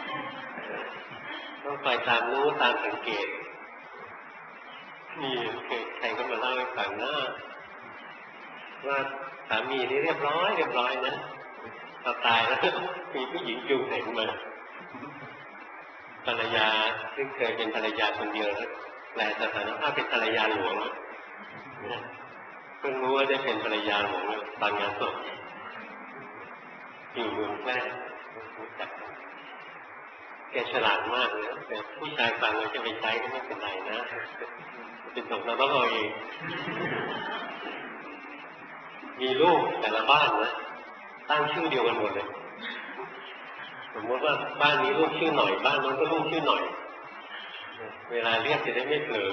S1: ต้องคอยตามรู้ตามสังเกตนี่ใครก็มาเล่าให้ฟังนะว่าสามีนี่เรียบร้อยเรียบร้อยนะพอตายแล้วมีผู้หญิงจูงเห็นมาภรรยาซึ่งเคยเป็นภรรยาคนเดียวแล้วแปลสถานะว่าเป็นภรรยาหลวงเพิ่งรู้ว่าได้เป็นภรรยาหลวงตอนงานศพอยู่เมืองแพร่รู้จักแกฉลาดมากเลยแต่ผู้ชายฟังเราจะไปใช้ก็ไม่เป็นไรนะเป็นตกเราต้องเอาเองมีลูกแต่ละบ้านนะตั้งชื่อเดียวกันหมดเลยสมมติว่าบ้านนี้ลูกชื่อหน่อยบ้านนู้นก็ลูกชื่อหน่อยเวลาเรียกจะได้ไม่เผลอ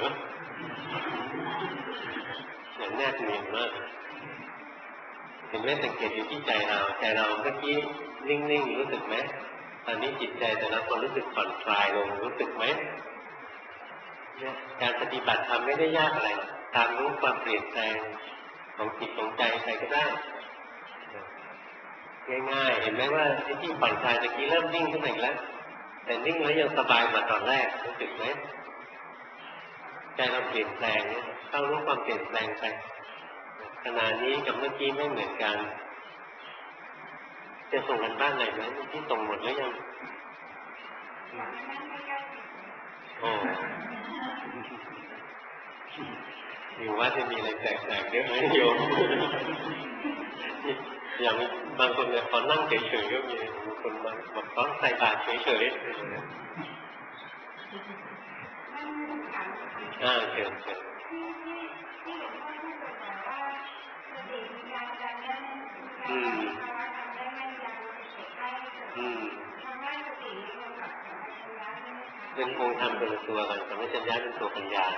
S1: อย่างแนบเนียนมากเห็นไหมสังเกตอยู่ที่ใจเราใจเราเมื่อกี้นิ่งๆรู้สึกไหมตอนนี้จิตใจแต่ละคนรู้สึกผ่อนคลายลงรู้สึกไหมการปฏิบัติธรรมไม่ได้ยากอะไรตามรู้ความเปลี่ยนแปลงของจิตของใจใครก็ได้ง่ายๆเห็นไหมว่าไอ้ที่ผ่อนคลายตะกี้เริ่มนิ่งขึ้นอีกแล้วแต่นิ่งแล้วยังสบายกว่าตอนแรกรู้สึกไหมใจเราเปลี่ยนแปลงเนี่ยเข้ารู้ความเปลี่ยนแปลงไปขณะนี้กับเมื่อกี้ไม่เหมือนกันจะส่งกันบ้านไหนไหมที่ส่งหมดแล้วยังโอ้อยู่ว่าจะมีอะไรแปลกๆเยอะไหมโยมอย่างบางคนเนี่ยขอนั่งเฉยๆก็มีบางคนบางบอกขอใส่บาตรเฉยๆอ่าเกิดเกิดอืมอืมเป็นองค์ธรรมเป็นตัวกันสัมปชัญญะเป็นตัวปัญญา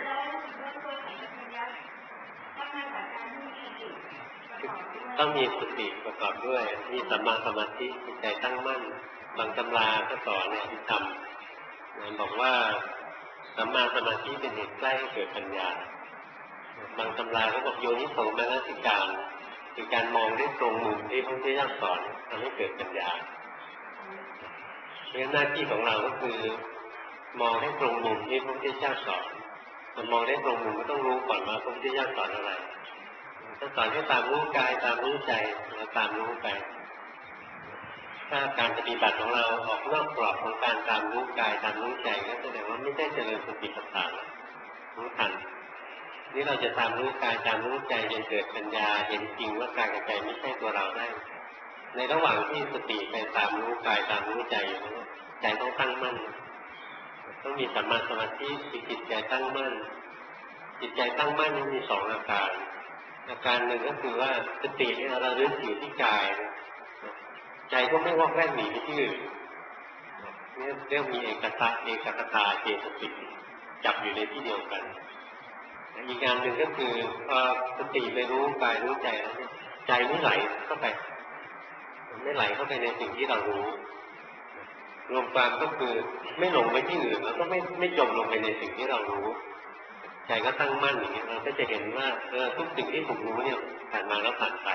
S1: ต้องมีสติประกอบด้วยมีสัมมาสมาธิจิตใจตั้งมั่นบางตำราก็สอนเนี่ยทำบอกว่าสัมมาสมาธิเป็นเหตุใกล้ให้เกิดปัญญาบางตำราก็บอกโยนิโสมนสิการคือการมองได้ตรงมุมที่พระพุทธเจ้าสอนทำให้เกิดปัญญาเพราะหน้าที่ของเราก็คือมองให้ตรงมุมที่พระพุทธเจ้าสอนมันมองได้ตรงมุมก็ต้องรู้ก่อนว่าพระพุทธเจ้าสอนอะไรถ้าสอนให้ตามรู้กายตามรู้ใจเราตามรู้ไปถ้าการปฏิบัติของเราออกนอกกรอบของการตามรู้กายตามรู้ใจก็แสดงว่าไม่ได้เจริญสติปัฏฐานรู้ทันนี่เราจะตามรู้กายตามรู้ใจจนเกิดปัญญาเห็นจริงว่ากายกับใจไม่ใช่ตัวเราได้ในระหว่างที่สติไปตามรู้กายตามรู้ใจอยู่นั้นใจต้องตั้งมั่นต้องมีสัมมาสมาธิจิตใจตั้งมั่นจิตใจตั้งมั่นนี่มีสองอาการอาการหนึ่งก็คือว่าสติเนี่ยเราลึกอยู่ที่กายใจก็ไม่วอกแวกหนีไปที่อื่นนี่เรียกมีเอกตาเอกคตาเจตสิกจับอยู่ในที่เดียวกันอีกงานหนึ่งก็คือพอสติไปรู้กายรู้ใจแล้วใจไม่ไหลเข้าไปไม่ไหลเข้าไปในสิ่งที่เรารู้รวมความก็คือไม่หลงไปที่อื่นแล้วก็ไม่ไม่จมลงไปในสิ่งที่เรารู้ใจก็ตั้งมั่นอย่างนี้เราก็จะเห็นว่าเออทุกสิ่งที่ถูกรู้เนี่ยผ่านมาแล้วผ่านไป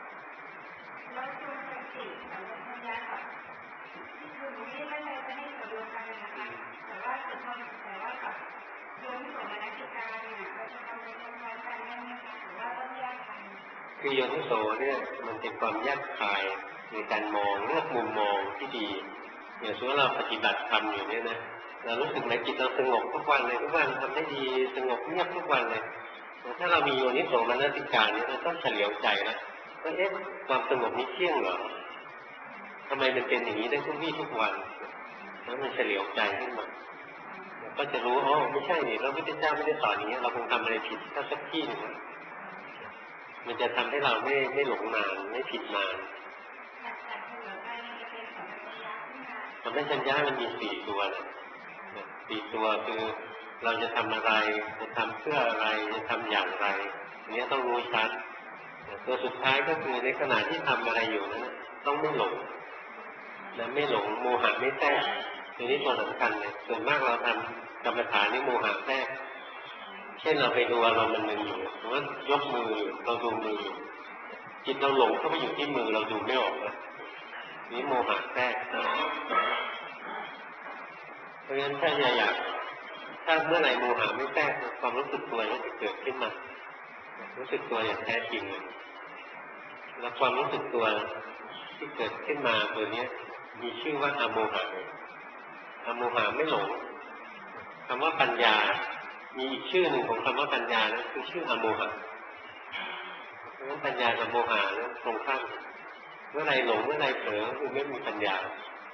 S1: คือโยนิโสเนี่ยมันเป็นความแยกคายในการมองเลือกมุมมองที่ดีอย่างเช่นว่าเราปฏิบัติธรรมอยู่เนี่ยนะเรารู้สึกไหมจิตเราสงบทุกวันเลยทุกวันทำได้ดีสงบเงียบทุกวันเลยถ้าเรามีโยนิโสมนสิการเนี่ยเราต้องเฉลียวใจนะว่าเอ๊ะความสงบนี้เที่ยงเหรอทำไมมันเป็นอย่างนี้ได้ทุกวี่ทุกวันแล้วมันเฉลียวใจขึ้นมาก็จะรู้อ๋อไม่ใช่นี่เราพระพุทธเจ้าไม่ได้สอนอย่างนี้เราคงทำอะไรผิดถ้าสักที่หนึ่งมันจะทำให้เราไม่ไม่หลงนานไม่ผิดนานสัมปชัญญะมันมีสี่ตัวนะสี่ตัวคือเราจะทำอะไรจะทำเพื่ออะไรจะทำอย่างไรนี้ต้องรู้ชัดตัวสุดท้ายก็คือในขณะที่ทำอะไรอยู่นั้นต้องไม่หลงนะไม่หลงโมหะไม่แทรกตัวนี้ตัวสำคัญเลยส่วนมากเราทำกรรมฐานนี่โมหะแทรกเช่นเราไปดูอารมณ์มันหนึ่งอยู่สมมติยกมืออยู่เราดูมืออยู่จิตเราหลงเข้าไปอยู่ที่มือเราดูไม่ออกนะนี่โมหะแทรกเพราะฉะนั้นถ้าอยากถ้าเมื่อไหร่โมหะไม่แทรกความรู้สึกตัวจะเกิดขึ้นมารู้สึกตัวอย่างแท้จริงเลยแล้วความรู้สึกตัวที่เกิดขึ้นมาตัวนี้มีชื่อว่าอโมหะอโมหะไม่หลงคำว่าปัญญามีอีกชื่อหนึ่งของคำว่าปัญญานะคือชื่ออโมหะเพราะฉะนั้นปัญญากับโมหะนั้นตรงข้ามเมื่อไรหลงเมื่อไรเผลอคือไม่มีปัญญา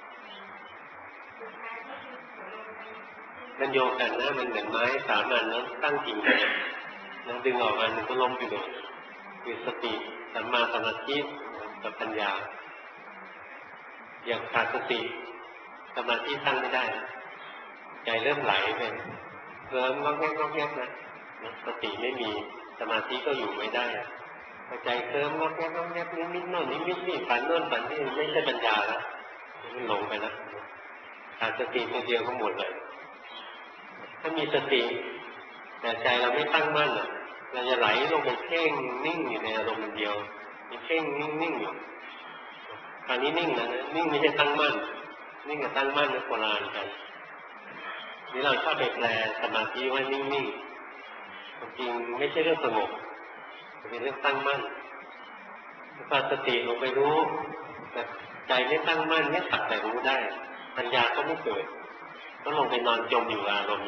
S1: มันโยงกันนะมันเหมือนไม้สามอันนั้นตั้งกิ่งกันแล้วดึงออกอันหนึ่งก็ล้มไปเลยคือสติสัมมาสมาธิกับปัญญาอย่างขาดสติสมาธิตั้งไม่ได้ใจเริ่มไหลไปเคลิ้มงอกแงกงอกแงกนะสติไม่มีสมาธิก็อยู่ไม่ได้ใจเคลิ้มงอกแงกงอกแงกนิดๆโน่นนิดๆนี่ฝันโน่นฝันนี่ไม่ใช่ปัญญาแล้วมันหลงไปแล้วขาดสติตัวเดียวก็หมดเลยถ้ามีสติแต่ใจเราไม่ตั้งมั่นอ่ะเราจะไหลลงไปเพ่งนิ่งอยู่ในอารมณ์เดียวมีเพ่งนิ่งนิ่งอยู่คราวนี้นิ่งนะนิ่งไม่ใช่ตั้งมั่นนิ่งกับตั้งมั่นเป็นโบราณกันนี่เราชอบไปแปลสมาธิว่านิ่งนิ่งจริงไม่ใช่เรื่องสงบเป็นเรื่องตั้งมั่นพอสติลงไปรู้แต่ใจไม่ตั้งมั่นไม่สักแต่รู้ได้ปัญญาก็ไม่เกิดก็ลงไปนอนจมอยู่อารมณ์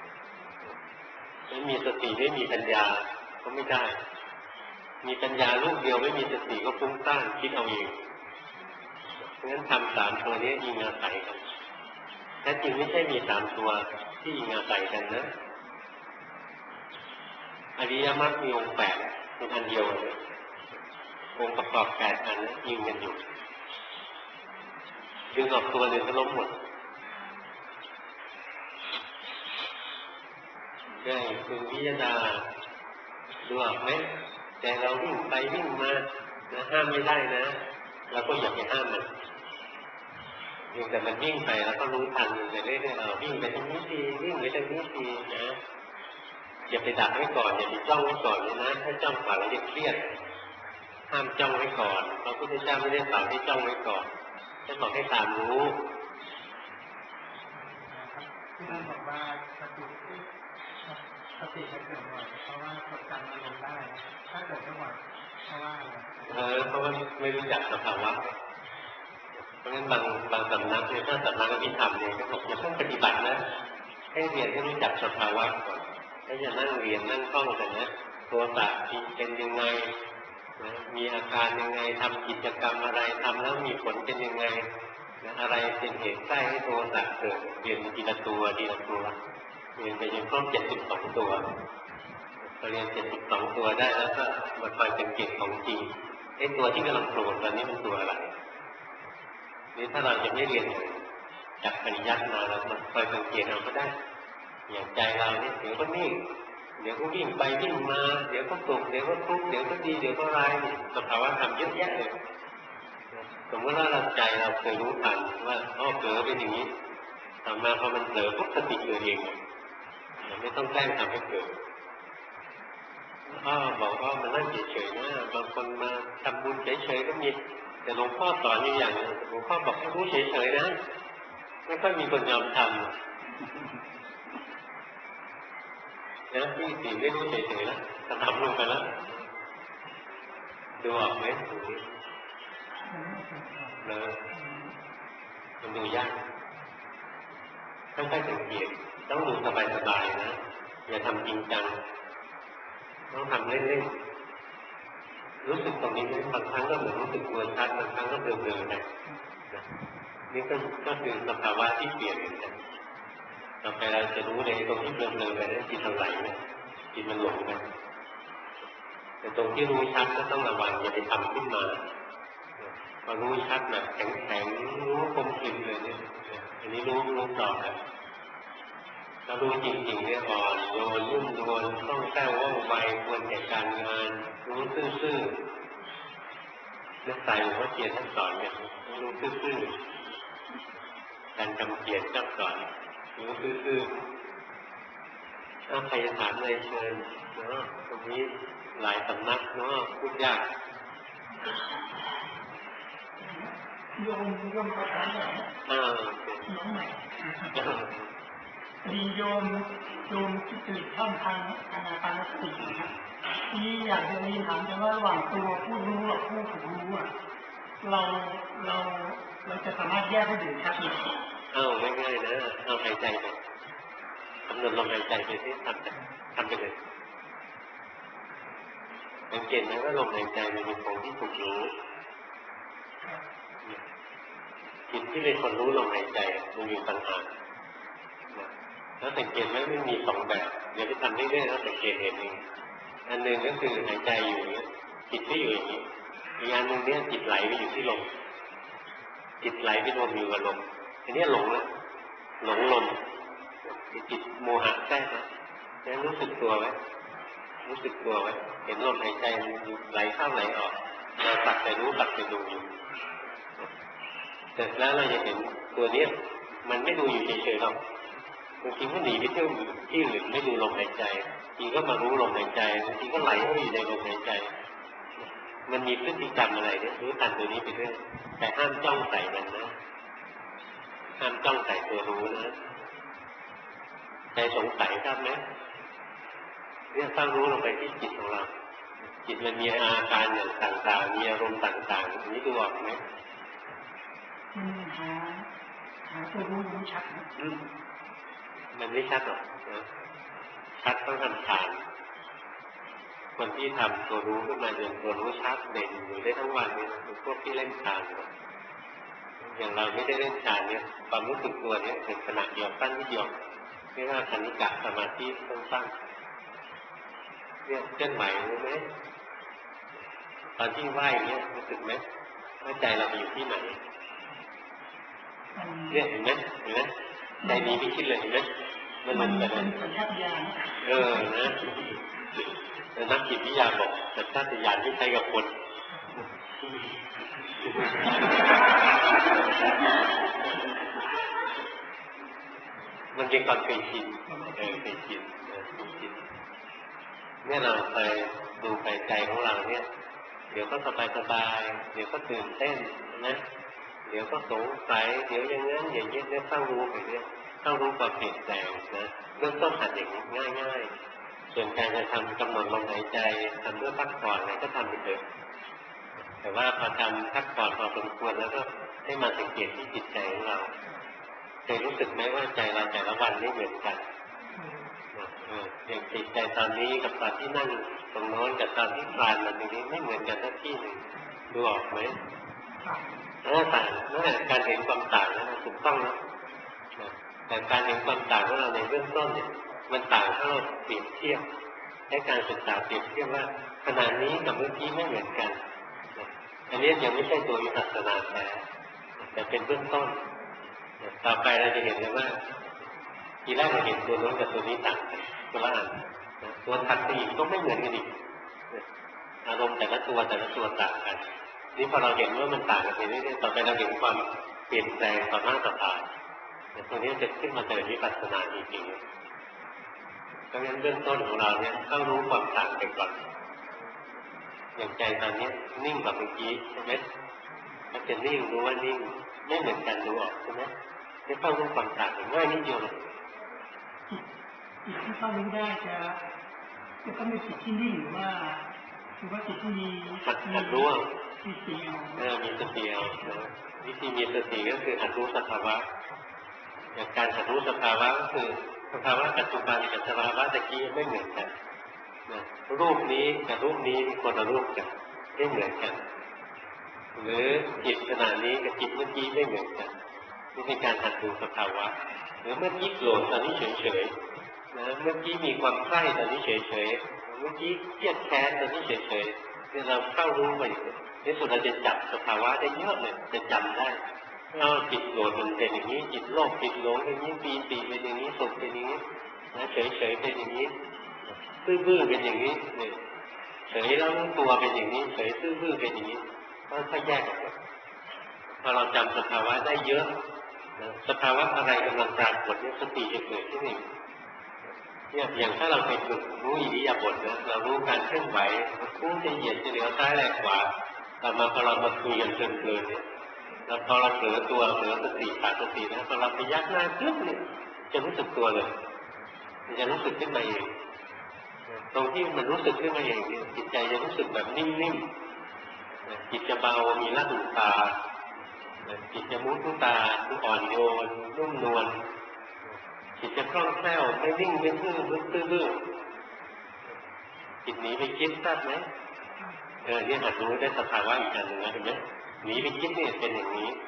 S1: ไม่มีสติไม่มีปัญญาก็ไม่ได้มีปัญญาลูกเดียวไม่มีสติก็ฟุ้งซ่านคิดเอาเองเพราะฉะนั้นทำสามตัวนี้ยิงอาศัยกันแท้จริงไม่ใช่มีสามตัวที่ยิงอาศัยกันนะอริยมรรคมีองค์แปดเป็นอันเดียวเลยองค์ประกอบแปดอันนั้นยิงกันอยู่ดึงออกตัวหนึ่งก็ล้มหมดได้คุณวิยดาดูออกไหมใจเราวิ่งไปวิ่งมานะห้ามไม่ได้นะเราก็อย่าไปห้ามมันเพียงแต่มันวิ่งไปแล้วก็รู้ทันจะเรื่อยๆเราวิ่งไปทางนี้ทีวิ่งไปทางนี้ทีนะอย่าไปดักไว้ก่อนอย่าไปจ้องไว้ก่อนเลยนะถ้าจ้องก่อนแล้วจะเครียดห้ามจ้องไว้ก่อนพระพุทธเจ้าไม่ได้สอนให้จ้องไว้ก่อนท่านบอกให้ตามรู้
S2: ที่ท่านบอกว่าสติสติจะเกิดบ่อยเพราะว่าจดจำอารมณ์ได้ถ้าเกิดไม่บ่อยเพราะว่า
S1: เออเพราะว่าไม่รู้จักสภาวะเพราะงั้นบางบางสำนักเนี่ยถ้าสำนักอภิธรรมเนี่ยก็บอกอย่าเพิ่งปฏิบัตินะให้เรียนให้รู้จักสภาวะก่อนถ้าจะนั่งเรียนนั่งท่องแต่นะตัวตาเป็นยังไงนะมีอาการยังไงทำกิจกรรมอะไรทำแล้วมีผลเป็นยังไงนะอะไรเป็นเหตุใกล้ให้ตัวตาเกิดเรียนทีละตัวทีละตัวเรียนไปจนครบเจ็ดสิบสองตัวพอเรียนเจ็ดสิบสองตัวได้แล้วก็มาคอยสังเกตของจริงไอ้ตัวที่กำลังโผล่ตอนนี้มันตัวอะไรนี่ถ้าเราจะไม่เรียนจากปริยัติมาเราคอยสังเกตเอาก็ได้อย่างใจเราเนี่ยเดี๋ยวก็นิ่งเดี๋ยวก็วิ่งไปวิ่งมาเดี๋ยวก็สุขเดี๋ยวก็ทุกข์เดี๋ยวก็ดีเดี๋ยวก็ร้ายสภาวะธรรมเยอะแยะเลยสมมติว่าเราใจเราเคยรู้ทันว่าอ๋อเผลอเป็นอย่างนี้ต่อมาพอมันเผลอปุ๊บสติเกิดเองไม่ต้องแกล้งทำให้เกิดพ่อบอกว่ามันนั่งเฉยๆนะบางคนมาทำบุญเฉยๆก็มีแต่หลวงพ่อสอนอยู่อย่างนึงหลวงพ่อบอกให้รู้เฉยๆนะไม่ค่อยมีคนยอมทำนะที่สี่ไม่รู้เฉยๆแล้วกระทำลงไปแล้วดูออกไหมเลยมันดูยากค่อยๆสังเกตต้องดูสบายๆนะอย่าทำจริงจังต้องทำเล่นๆรู้สึกตรงนี้บางครั้งก็เหมือนรู้สึกตัวชัดบางครั้งก็เบลอๆนะนี่ก็ก็คือสภาวะที่เปลี่ยนกันต่อไปเราจะรู้ในตรงที่เบลอๆไปนั้นจิตมันไหลนะจิตมันหลงนะแต่ตรงที่รู้ชัดก็ต้องระวังอย่าไปทำขึ้นมาพอรู้ชัดแบบแข็งๆรู้คมกริบเลยเนี่ยอันนี้รู้รู้ต่อครับถ้ารู้จริงๆเนี่ยอ่อนโยนนุ่มนวลคล่องแคล่วว่องไวควรแก่การงานรู้ซื่อๆนักใจหลวงพ่อเทียนท่านสอนเนี่ยรู้ซื่อๆการกำเกียรติท่านสอนรู้ซื่อๆถ้าใครจะถามอะไรเชิญเนาะตรงนี้หลายสำนักเนาะพูดยาก
S2: โยมโยมประธานเนี่ยน้องใหม่ดีโยมโยมที่ตื่นท่องทางอานาปานสตินะครับนี่อยากจะเรียนถามแต่ว่าระหว่างตัวผู้รู้กับผู้ถูกรู้อ่ะเราเราเราจะสามารถแยกให้เห็นชัดเลย
S1: เอ้าง่ายๆนะเอาหายใจไปกำหนดลมหายใจไปที่ทำทำไปเลยสังเกตไหมว่าลมหายใจมันเป็นของที่ถูกรู้จิตที่เป็นคนรู้ลมหายใจมันอยู่ต่างหากแล้วสังเกตไหมมันมีสองแบบเดี๋ยวไปทำเรื่อยๆแล้วสังเกตเห็นเองอันหนึ่งก็คือหายใจอยู่อย่างนี้จิตไม่อยู่อย่างนี้อีกอันหนึ่งเนี่ยจิตไหลไปอยู่ที่ลมจิตไหลไปรวมอยู่กับลมอันนี้หลงแล้วหลงลมจิตโมหะแทรกนะแล้วรู้สึกตัวไว้รู้สึกตัวไว้เห็นลมหายใจมันไหลเข้าไหลออกเราตัดไปรู้ตัดไปดูอยู่เสร็จแล้วเราจะเห็นตัวนี้มันไม่ดูอยู่เฉยๆหรอกบางทีก็หนีไปเที่ยวที่อื่นไม่ดูลมหายใจทีก็มารู้ลมหายใจบางทีก็ไหลเข้าอยู่ในลมหายใจมันมีพฤติกรรมอะไรเนี่ยรู้ทันตัวนี้ไปด้วยแต่ห้ามจ้องใส่มันนะห้ามจ้องใส่ตัวรู้นะใจสงสัยครับไหมเรื่องตั้งรู้ลงไปที่จิตของเราจิตมันมีอาการอย่างต่างๆมีอารมณ์ต่างๆอันนี้ดูออกไหม
S2: อืมหาหาตัวรู้รู้ชัดนะ
S1: มันไม่ชัดหรอกชัดต้องทำฌานคนที่ทำตัวรู้ขึ้นมาจนตัวรู้ชัดเด่นอยู่ได้ทั้งวันเนี่ยเป็นพวกที่เล่นฌานอย่างเราไม่ได้เล่นฌานเนี่ยความรู้สึกตัวเนี่ยเป็นขณะเดียวสั้นนิดเดียวเรียกว่าคณิกะสมาธิสั้นๆเนี่ยเคลื่อนไหวรู้ไหมตอนที่ไหวเนี่ยรู้สึกไหมว่าใจเราอยู่ที่ไหนเนี่ยเห็นไหมเห็นไหมใจนี้ไม่คิดเลยเห็นไหมมันมันเป็นสัญชาตญาณเออนะแต่นักจิตวิทยาบอกสัญชาตญาณที่ใช้กับคนมันเป็นความเคยชินเออเคยชินเคยชินเนี่ยเราไปดูไปใจของเราเนี่ยเดี๋ยวก็สบายสบายเดี๋ยวก็ตื่นเต้นนะเดี๋ยวก็สงสัยเดี๋ยวอย่างนั้นอย่างนี้เนี่ยเข้ารู้ไปเนี่ยเข้ารู้ความเปลี่ยนแปลงนะเริ่มต้นหัดอย่างนี้ง่ายๆส่วนการจะทำกำหนดลมหายใจทำเพื่อพักผ่อนอะไรก็ทำไปเถอะแต่ว่าพอทำพักผ่อนพอสมควรแล้วก็ให้มาสังเกตที่จิตใจของเราเคยรู้สึกไหมว่าใจเราแต่ละวันไม่เหมือนกันอย่างจิตใจตอนนี้กับตอนที่นั่งตรงโน้นกับตอนที่คลานมันตรงนี้ไม่เหมือนกันสักที่หนึ่งดูออกไหมนั่นต่างนั่นแหละการเห็นความต่างนั้นถูกต้องนะแต่การเห็นความต่างของเราในเบื้องต้นเนี่ยมันต่างถ้าเราเปรียบเทียบให้การศึกษาเปรียบเทียบว่าขนาดนี้กับเมื่อกี้ไม่เหมือนกันอันนี้ยังไม่ใช่ตัววิปัสสนาแท้แต่เป็นเบื้องต้นต่อไปเราจะเห็นเลยว่าทีแรกเราเห็นตัวโน้นกับตัวนี้ต่างกันตัวละอันตัวถัดไปอีกก็ไม่เหมือนกันอีกอารมณ์แต่ละตัวแต่ละตัวต่างกันนี่พอเราเห็นว่ามันต่างกันไปเรื่อยๆต่อไปเราเห็นความเปลี่ยนแปลงต่อหน้าต่อตาแต่ตัวนี้จะขึ้นมาเจอวิปัสสนาจริงๆเพราะฉะนั้นเบื้องต้นของเราเนี่ยเข้ารู้ความต่างไปก่อนอย่างใจตอนนี้นิ่งกว่าเมื่อกี้ใช่ไหมถ้าจะนิ่งรู้ว่านิ่งไม่เหมือนกันรู้ออกใช่ไหมไม่เข้ารู้ความต่างง่ายนิดเดียวเลย
S2: จิตที่เข้ารู้ได้จะจะต้องมีจิตที่นิ่งหรือว่าหรือว่าจิตที่มี
S1: หัดรู้
S2: มีสติ
S1: เออมีสติเอาวิธีมีสติก็คือหัดรู้สภาวะอย่างการหัดรู้สภาวะก็คือสภาวะปัจจุบันกับสภาวะตะกี้ไม่เหมือนกันนะรูปนี้กับรูปนี้คนละรูปกันไม่เหมือนกันหรือจิตขณะนี้กับจิตเมื่อกี้ไม่เหมือนกันนี่เป็นการหัดดูสภาวะหรือเมื่อกี้โกรธตอนนี้เฉยๆนะเมื่อกี้มีความใคร่ตอนนี้เฉยๆเมื่อกี้เครียดแค้นตอนนี้เฉยๆนี่เราเข้ารู้ไปในสุดเราจะจับสภาวะได้เยอะเลยจะจำได้เราจิตโกรธมันเป็นอย่างนี้จิตโลภจิตหลงเป็นอย่างนี้ปีติเป็นอย่างนี้สุขเป็นอย่างนี้นะเฉยๆเป็นอย่างนี้ซื่อๆเป็นอย่างนี้เนี่ยเฉยแล้วตัวเป็นอย่างนี้เฉยซื่อๆเป็นอย่างนี้ก็ค่อยแยกออกพอเราจำสภาวะได้เยอะสภาวะอะไรกำลังปรากฏเนี่ยสติจะเกิดขึ้นเองเนี่ยอย่างถ้าเราไปฝึกรู้อิริยาบถนะเรารู้การเคลื่อนไหวรู้จะเหยียดจะเหลียวซ้ายแลขวาต่อมาพอเรามาคุยกันเพลินๆเนี่ยแล้วพอเราเผลอตัวเผลอสติขาดสตินะพอเราไปยักหน้าปึ๊บเนี่ยจะรู้สึกตัวเลยมันจะรู้สึกขึ้นมาเองตรงที่มันรู้สึกขึ้นมาเองเนี่ยจิตใจจะรู้สึกแบบนิ่มๆจิตจะเบามีละหุตาจิตจะมุทุตาอ่อนโยนนุ่มนวลจิตจะคล่องแคล่วไม่นิ่งไม่ซื่อซื่อจิตหนีไปคิดทราบไหมเออเนี่ยหัดรู้ได้สภาวะอีกอันหนึ่งนะเห็นไหมหนีไปคิดเนี่ยเป็นอย่างนี้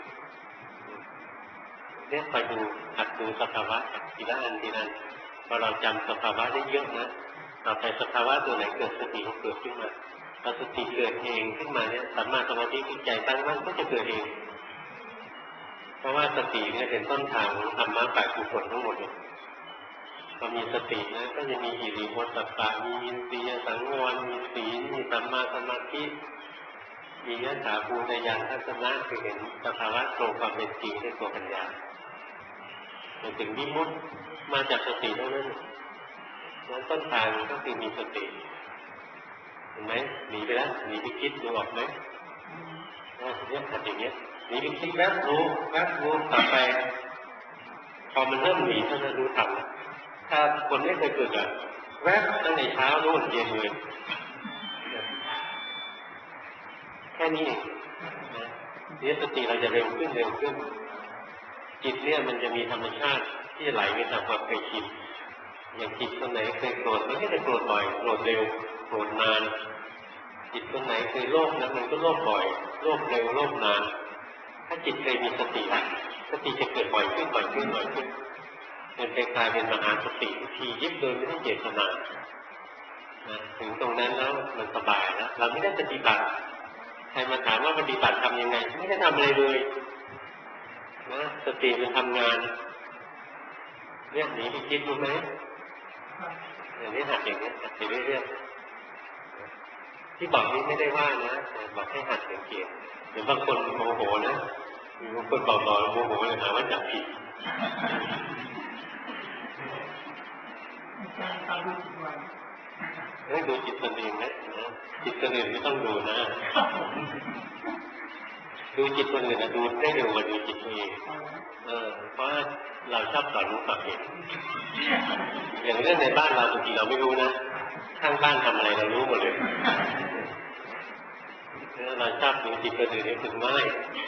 S1: เนี่ยคอยดูหัดดูสภาวะทีละอันทีละอันพอเราจำสภาวะได้เยอะนะต่อไปสภาวะตัวไหนเกิดสติเกิดขึ้นมาพอสติเกิดเองขึ้นมาเนี่ยสัมมาสมาธิที่ใจตั้งมั่นก็จะเกิดเองเพราะว่าสติเนี่ยเป็นต้นทางของธรรมะฝ่ายกุศลทั้งหมดเลยพอมีสตินะก็จะมีอิริโมตปะมีอินทรียสังวรมีศีลมีสัมมาสมาธิมีญาณภูตญาณทัศนะคือเห็นสภาวะตรงความเป็นจริงด้วยตัวปัญญาจนถึงวิมุตติมาจากสติเท่านั้นนั้นต้นทางก็คือมีสติเห็นไหมหนีไปแล้วหนีไปคิดดูออกไหมเนี่ยทำอย่างเงี้ยหนีไปคิดแวบรู้แวบรู้ต่อไปพอมันเริ่มหนีเท่านั้นรู้ทันถ้าคนไม่เคยฝึกอ่ะแวบตั้งแต่เช้าโน่นเย็นเลยแค่นี้เองเนี่ยสติเราจะเร็วขึ้นเร็วขึ้นจิตเนี่ยมันจะมีธรรมชาติที่ไหลไปตามความเคยชินอย่างจิตคนไหนเคยโกรธมันก็จะโกรธบ่อยโกรธเร็วโกรธนานจิตคนไหนเคยโลภนะมันก็โลภบ่อยโลภเร็วโลภนานถ้าจิตเคยมีสติสติจะเกิดบ่อยขึ้นบ่อยขึ้นบ่อยขึ้นจนกลายเป็นมหาสติทียิบโดยไม่ได้เจตนาถึงตรงนั้นแล้วมันสบายแล้วเราไม่ได้ปฏิบัติใครมาถามว่าปฏิบัติทำยังไงไม่ได้ทำอะไรเลยนะสติมันทำงานเรื่องนี้ไปคิดรู้ไหมอย่างนี้หัดอย่างนี้หัดไปเรื่อยๆที่บอกนี้ไม่ได้ว่านะบอกให้หัดสังเกตเดี๋ยวบางคนโมโหนะบางคนบอกๆโมโหเลยหาว่าจับผิดเฮ้ยดูจิตตนเองนะจิตตนอื่นไม่ต้องดูนะดูจิตคนอื่นนะดูได้เร็วกว่าดูจิตตัวเองเออเพราะเราชอบสอนรู้สอนเห็นอย่างเรื่องในบ้านเราบางทีเราไม่รู้นะข้างบ้านทำอะไรเรารู้หมดเลยเราชอบดูจิตคนอื่นนี่ถึงง่าย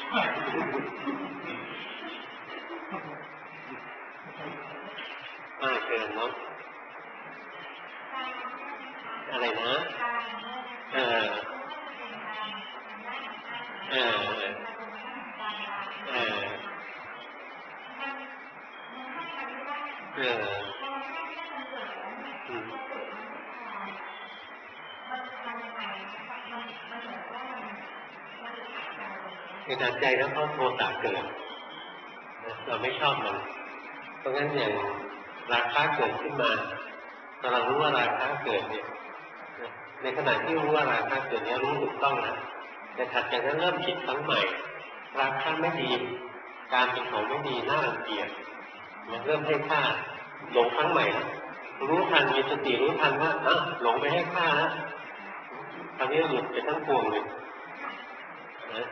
S1: มากเกินเนาะอะไรนะเออเออเออเออคือทางใจแล้วเขาโทสะเกิดเราไม่ชอบมันเพราะงั้นอย่างราคะเกิดขึ้นมาถ้าเรารู้ว่าราคะเกิดเนี่ยในขณะที่รู้ว่าราคะเกิดเนี่ยรู้ถูกต้องนะแต่ถัดจากนั้นเริ่มผิดครั้งใหม่ราคะไม่ดีการเป็นของไม่ดีน่ารังเกียจมันเริ่มให้ค่าหลงครั้งใหม่นะรู้ทันมีสติรู้ทันว่าอ่ะหลงไปให้ค่าแล้วคราวนี้หลุดไปทั้งปวงเลยนะ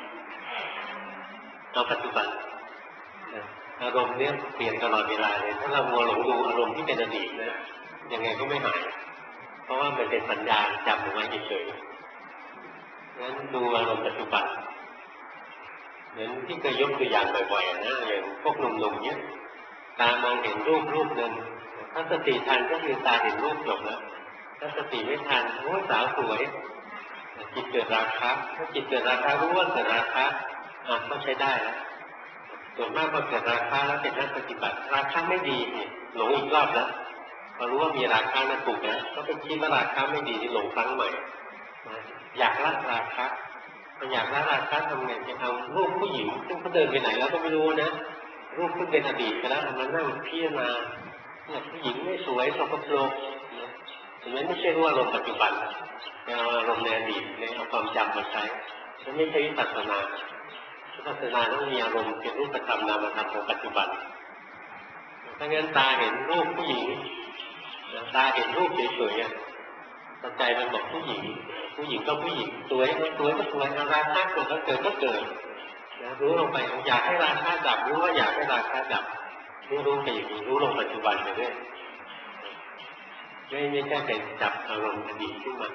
S1: เอาปัจจุบันอารมณ์เนี้ยเปลี่ยนตลอดเวลาเลยถ้าเรามัวหลงดูอารมณ์ที่เป็นอดีตนะยังไงก็ไม่หายเพราะว่ามันเป็นสัญญาจำเอาไว้เฉยๆงั้นดูอารมณ์ปัจจุบันเหมือนที่เคยยกตัวอย่างบ่อยๆนะอย่างพวกหนุ่มๆเนี้ยตามองเห็นรูปรูปหนึ่งถ้าสติทันก็คือตาเห็นรูปจบแล้วถ้าสติไม่ทันโอ้สาวสวยจิตเกิดราคะถ้าจิตเกิดราคะรู้ว่าเกิดราคะอ่ะก็ใช้ได้แล้วส่วนมากพอเกิดราคะแล้วเป็นนักปฏิบัติราคะไม่ดีนี่หลงอีกรอบแล้วพอรู้ว่ามีราคะนั่นถูกนะก็ไปคิดว่าราคะไม่ดีที่หลงครั้งใหม่อยากละราคะอยากละราคะทำไงจะเอารูปผู้หญิงซึ่งเขาเดินไปไหนแล้วก็ไม่รู้นะรูปที่เป็นอดีตไปแล้วมันนั่งพิจารณาเนี่ยผู้หญิงไม่สวยสกปรกถึงแม้ไม่ใช่รู้อารมณ์ปัจจุบันเอาอารมณ์ในอดีตในเอาความจำมาใช้มันไม่ใช่วิปัสสนาวิปัสสนาต้องมีอารมณ์เป็นรูปธรรมนามธรรมของปัจจุบันถ้างั้นตาเห็นรูปผู้หญิงตาเห็นรูปสวยๆใจมันบอกผู้หญิงผู้หญิงก็ผู้หญิงสวยไม่สวยก็สวยราคะเกิดก็เกิดก็เกิดรู้ลงไปอยากให้ราคะดับรู้ว่าอยากให้ราคะดับรู้รู้ไปอย่างนี้รู้ลงปัจจุบันไปเรื่อยไม่ไม่ใช่เป็นจับอารมณ์อดีตขึ้นมา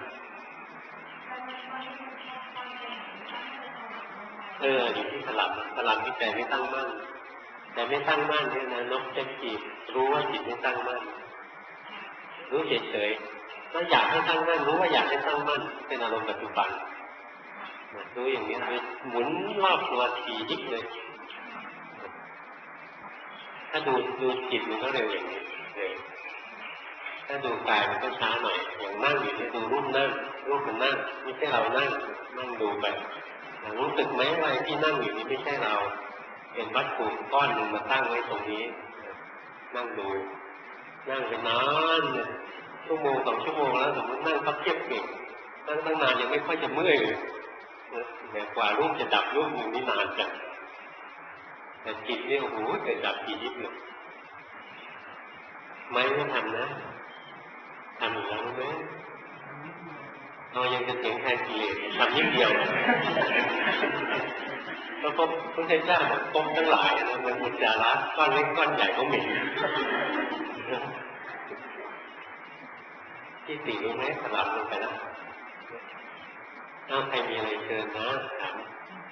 S1: เอออยู่ที่สลับสลับที่ใจไม่ตั้งมั่นแต่ไม่ตั้งมั่นเนี่ยนะนกเจ็บจีบรู้ว่าจิตไม่ตั้งมั่นรู้เฉยๆแล้วอยากให้ตั้งมั่นรู้ว่าอยากให้ตั้งมั่นเป็นอารมณ์ปัจจุบันรู้อย่างนี้เลยหมุนรอบตัวทียิบเลยถ้าดูดูจิตมันก็เร็วอย่างนี้เลยถ้าดูกายมันก็ช้าหน่อยอย่างนั่งอยู่ที่ดูรูปนั่งรูปมันนั่งไม่ใช่เรานั่งนั่งดูไปรู้สึกไหมว่าที่นั่งอยู่นี้ไม่ใช่เราเป็นวัตถุก้อนหนึ่งมาตั้งไว้ตรงนี้นั่งดูนั่งไปนานชั่วโมงสองชั่วโมงแล้วสมมตินั่งพักเทียบเก่งนั่งตั้งนานยังไม่ค่อยจะเมื่อยเลยแต่กว่ารูปจะดับรูปหนึ่งนี่นานจังแต่จิตเนี่ยโอ้โหเกิดดับทีนิดหนึ่งไม่ไม่ทำนะทำอยู่แล้วรู้ไหมเรายังจะเสียงแทนกิเลสทำนิดเดียวแล้วก็พระเจ้าบอกต้มทั้งหลายนะมันมุจจาระก้อนเล็กก้อนใหญ่ก็เหม็นที่สี่รู้ไหมสลับลงไปแล้วถ้าใครมีอะไรเชิญนะถาม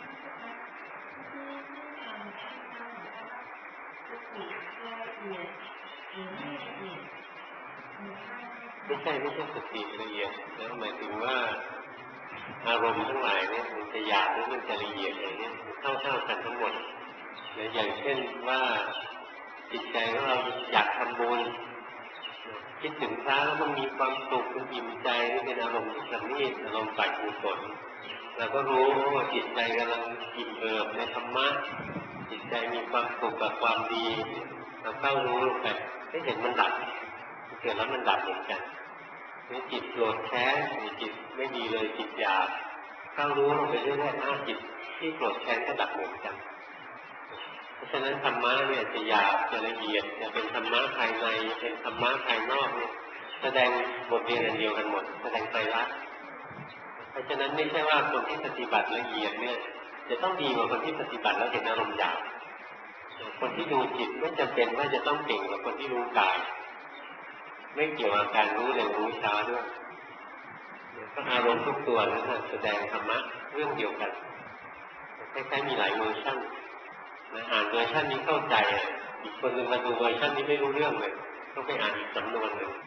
S1: ไม่ใช่ไม่ใช่สติละเอียดนะหมายถึงว่าอารมณ์ทั้งหลายเนี่ยมันจะหยาบหรือมันจะละเอียดอะไรเนี่ยเท่าเท่ากันทั้งหมดอย่างเช่นว่าจิตใจของเราอยากทำบุญคิดถึงพระแล้วมันมีความสุขมันอิ่มใจนี่เป็นอารมณ์ที่ประณีตอารมณ์ฝ่ายกุศลเราก็รู้ว่าจิตใจกำลังอิ่มเอิบในธรรมะจิตใจมีความสุขกับความดีเราเข้ารู้ลงไปให้เห็นมันดับเกิดแล้วมันดับเหมือนกันนี่จิตโกรธแค้นจิตไม่ดีเลยจิตหยาบเข้ารู้ลงไปเรื่อยๆอ้าจิตที่โกรธแค้นก็ดับเหมือนกันเพราะฉะนั้นธรรมะเนี่ยจะหยาบจะละเอียดจะเป็นธรรมะภายในเป็นธรรมะภายนอกเนี่ยแสดงบทเรียนอันเดียวกันหมดแสดงไตรลักษณ์เพราะฉะนั้นไม่ใช่ว่าคนที่ปฏิบัติละเอียดเนี่ยจะต้องดีกว่าคนที่ปฏิบัติแล้วเห็นอารมณ์หยาบคนที่ดูจิตไม่จำเป็นว่าจะต้องเก่งกว่าคนที่รู้กายไม่เกี่ยวกับการรู้เร็วรู้ช้าด้วยเพราะอารมณ์ทุกตัวนั้นแสดงธรรมะเรื่องเดียวกันคล้ายๆมีหลายเวอร์ชันนะอ่านเวอร์ชันนี้เข้าใจอีกคนหนึ่งมาดูเวอร์ชันนี้ไม่รู้เรื่องเลยต้องไปอ่านอีกสำนวนหนึ่ง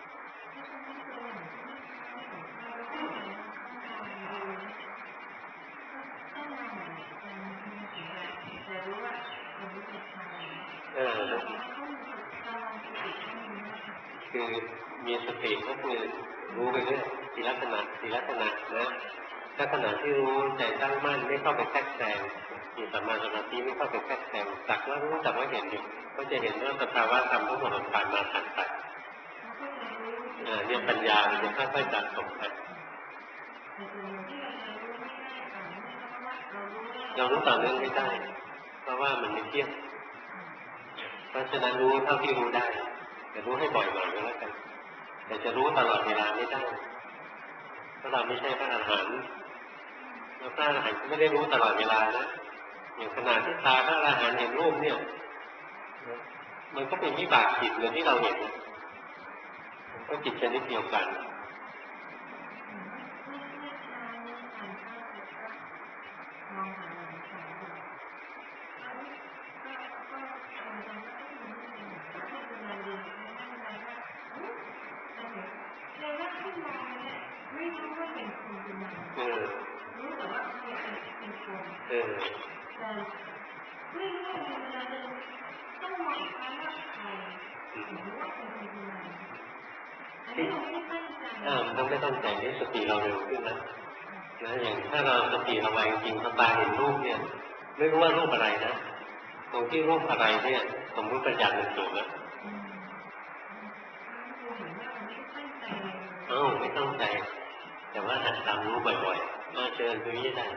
S1: เออคือมีสติก็คือรู้ไปเรื่อยทีละขณะทีละขณะนะถ้าขณะที่รู้ใจตั้งมั่นไม่เข้าไปแทรกแซงมีสัมมาสมาธิไม่เข้าไปแทรกแซงสักว่ารู้สักว่าเห็นอยู่ก็จะเห็นว่าสภาวะธรรมทั้งหมดมันผ่านมาผ่านไปเนี่ยปัญญามันจะค่อยๆสะสมไปเรารู้ต่อเนื่องไม่ได้เพราะว่ามันไม่เที่ยงเพราะฉะนั้นรู้เท่าที่รู้ได้แต่รู้ให้บ่อยหน่อยก็แล้วกันแต่จะรู้ตลอดเวลาไม่ได้เพราะเราไม่ใช่พระอรหันต์แล้วพระอรหันต์ก็ไม่ได้รู้ตลอดเวลานะอย่างขนาดที่ตาพระอรหันต์เห็นรูปเนี่ยมันก็เป็นวิบากจิตเหมือนที่เราเห็นก็จิตชนิดเดียวกันเอออ่ามันต้องไม่ตั้งใจให้สติเราเร็วขึ้นนะนะอย่างถ้าเราสติเราไวจริงตาเห็นรูปเนี่ยไม่รู้ว่ารูปอะไรนะตรงที่รูปอะไรเนี่ยสมมติปัญญามันสูงแล้วเอ้าไม่ตั้งใจแต่ว่าหัดตามรู้บ่อยๆมาเชิญตรงนี้ได้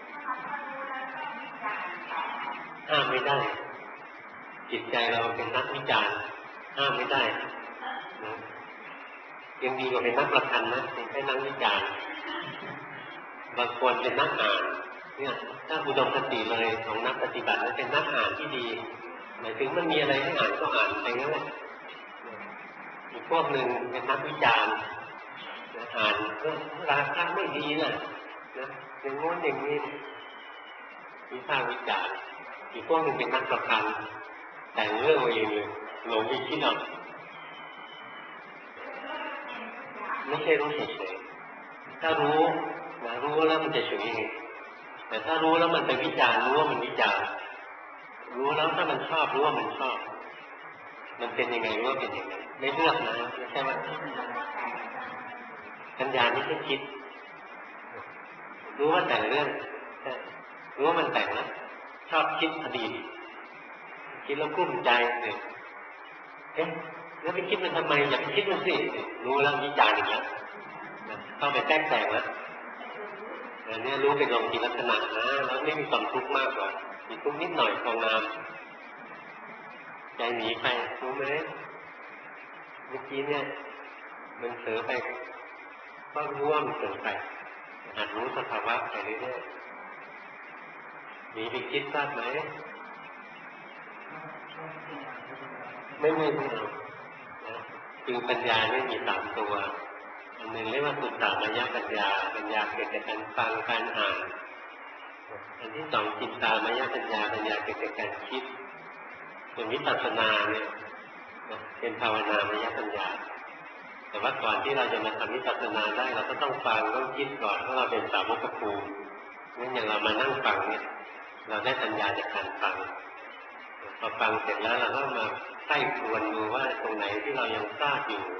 S1: ห้ามไม่ได้จิตใจเราเป็นนักวิจารณ์ห้ามไม่ได้นะยังดีกว่าเป็นนักประพันธ์นะเป็นแค่นักวิจารณ์บางคนเป็นนักอ่านเนี่ยถ้าอุดมคติเลยของนักปฏิบัตินั้นเป็นนักอ่านที่ดีหมายถึงมันมีอะไรให้อ่านก็อ่านไปงั้นแหละอีกพวกหนึ่งเป็นนักวิจารณ์อ่านเรื่องราคาไม่ดีนะนะอย่างโน้นอย่างนี้วิพากษ์วิจารณ์อีกพวกหนึ่งเป็นนักประพันธ์แต่งเรื่องเองเลยหลงไปคิดเอาไม่ใช่รู้เฉยๆถ้ารู้นะรู้แล้วมันจะเฉยเองแต่ถ้ารู้แล้วมันไปวิจารณ์รู้ว่ามันวิจารณ์รู้แล้วถ้ามันชอบรู้ว่ามันชอบมันเป็นยังไงรู้ว่าเป็นยังไงไม่เลือกนะไม่ใช่ว่าปัญญาไม่ใช่คิดรู้ว่าแต่งเรื่องรู้ว่ามันแต่งนะชอบคิดอดีตคิดแล้วกุ้มใจเนี่ยเอ๊ะแล้วไปคิดมันทำไมอยากคิดมันสิรู้แล้ววิจารณ์อีกแล้วเข้าไปแทรกแซงแล้วแต่เนี่ยรู้เป็นลมทีลักษณะนะแล้วไม่มีความทุกข์มากกว่ามีทุกข์นิดหน่อยพองามใจหนีไปรู้ไหมเมื่อกี้เนี่ยมันเผลอไปก็รู้ว่ามันเผลอไปหัดรู้สภาวะไปเรื่อยๆหนีไปคิดทราบไหมไม่ไม่ไม่เอาคือปัญญาไม่มีสามตัวอันหนึ่งเรียกว่าสุตตามยปัญญาปัญญาเกิดจากการฟังการอ่านอันที่สองจิตตามยปัญญาปัญญาเกิดจากการคิดส่วนวิปัสสนาเนี่ยเป็นภาวนามยปัญญาแต่ว่าก่อนที่เราจะมาทำวิปัสสนาได้เราก็ต้องฟังต้องคิดก่อนเพราะเราเป็นสาวกภูมิงั้นอย่างเรามานั่งฟังเนี่ยเราได้ปัญญาจากการฟังพอฟังเสร็จแล้วเราก็มาใกล้ครวนดูว่าตรงไหนที่เรายังพลาดอยู่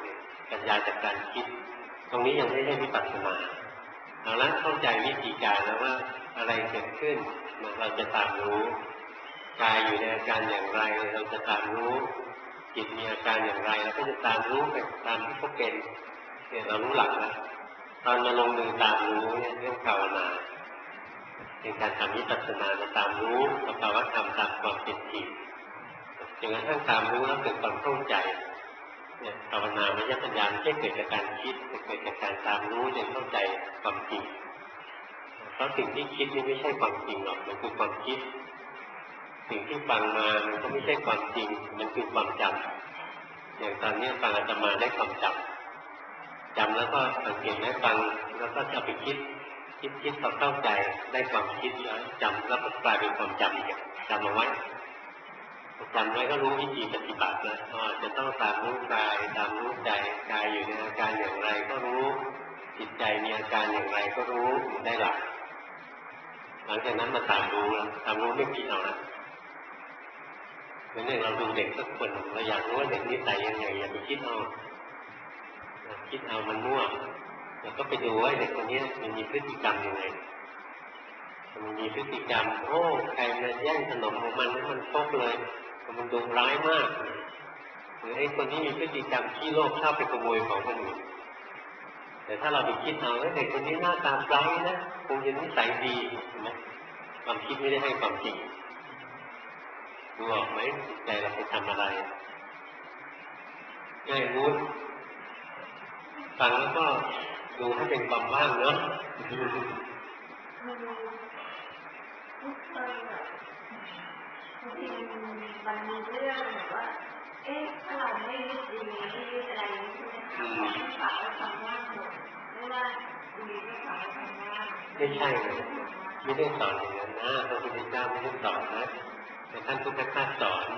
S1: ปัญญาจากการคิดตรงนี้ยังไม่ได้วิปัสสนาเอาละเข้าใจวิธีการแล้วว่าอะไรเกิดขึ้นเราจะตามรู้กายอยู่ในอาการอย่างไรเราจะตามรู้จิตมีอาการอย่างไรเราก็จะตามรู้ไปตามที่เขาเป็นเนี่ยเรารู้หลักแล้วตอนมาลงมือตามรู้เนี่ยเรื่องภาวนาเป็นการทำวิปัสสนาจะตามรู้สภาวะธรรมตามความเป็นจริงจนกระทั่งตามรู้แล้วเกิดความเข้าใจเนี่ยภาวนาไม่ใช่ปัญญาไม่ใช่เกิดจากการคิดแต่เกิดจากการตามรู้จนเข้าใจความจริงเพราะสิ่งที่คิดนี่ไม่ใช่ความจริงหรอกมันคือความคิดสิ่งที่ฟังมามันก็ไม่ใช่ความจริงมันคือความจำอย่างตอนนี้ฟังอาตมาได้ความจำจำแล้วก็สังเกตไหมฟังแล้วก็จะไปคิดคิดคิดพอเข้าใจได้ความคิดแล้วจำแล้วก็กลายเป็นความจำอีกจำเอาไว้จำไว้ก็รู้วิธีปฏิบัติแล้วอ๋อจะต้องตามรู้กายตามรู้ใจกายอยู่ในอาการอย่างไรก็รู้จิตใจมีอาการอย่างไรก็รู้ได้หลักหลังจากนั้นมาตามรู้แล้วตามรู้ไม่คิดเอาละเหมือนอย่างเราดูเด็กสักคนเราอยากรู้ว่าเด็กนิสัยยังไงอย่าไปคิดเอาคิดเอามันมั่วแล้วก็ไปดูว่าเด็กคนนี้มันมีพฤติกรรมยังไงมันมีพฤติกรรมโอ้ใครมาแย่งขนมของมันแล้วมันพกเลยมันดูร้ายมากหรือไอ้คนนี้มีพฤติกรรมขี้โลภชอบไปขโมยของคนอื่นแต่ถ้าเราไปคิดเอาเด็กคนนี้หน้าตาไร้นะคงจะนิสัยดีเห็นไหมความคิดไม่ได้ให้ความจริงดูออกไหมจิตใจเราไปทำอะไรง่ายรู้ฟังแล้วก็ดูให้เป็นความว่างเนาะ
S3: บางทีมันมีเรื่องแบบว่าเอ๊ะถ้าเราไม่ยึดดีไม่ยึดอะไรใช่ไหมคะฝากไว้ทำว่างหมดไม่ว่าดีก็ฝากไว้ทำว่าง
S1: ไม่ใช่เลยไม่ได้สอนอย่างนั้นนะพระพุทธเจ้าไม่ได้สอนนะแต่ท่านพุทธทาสสอน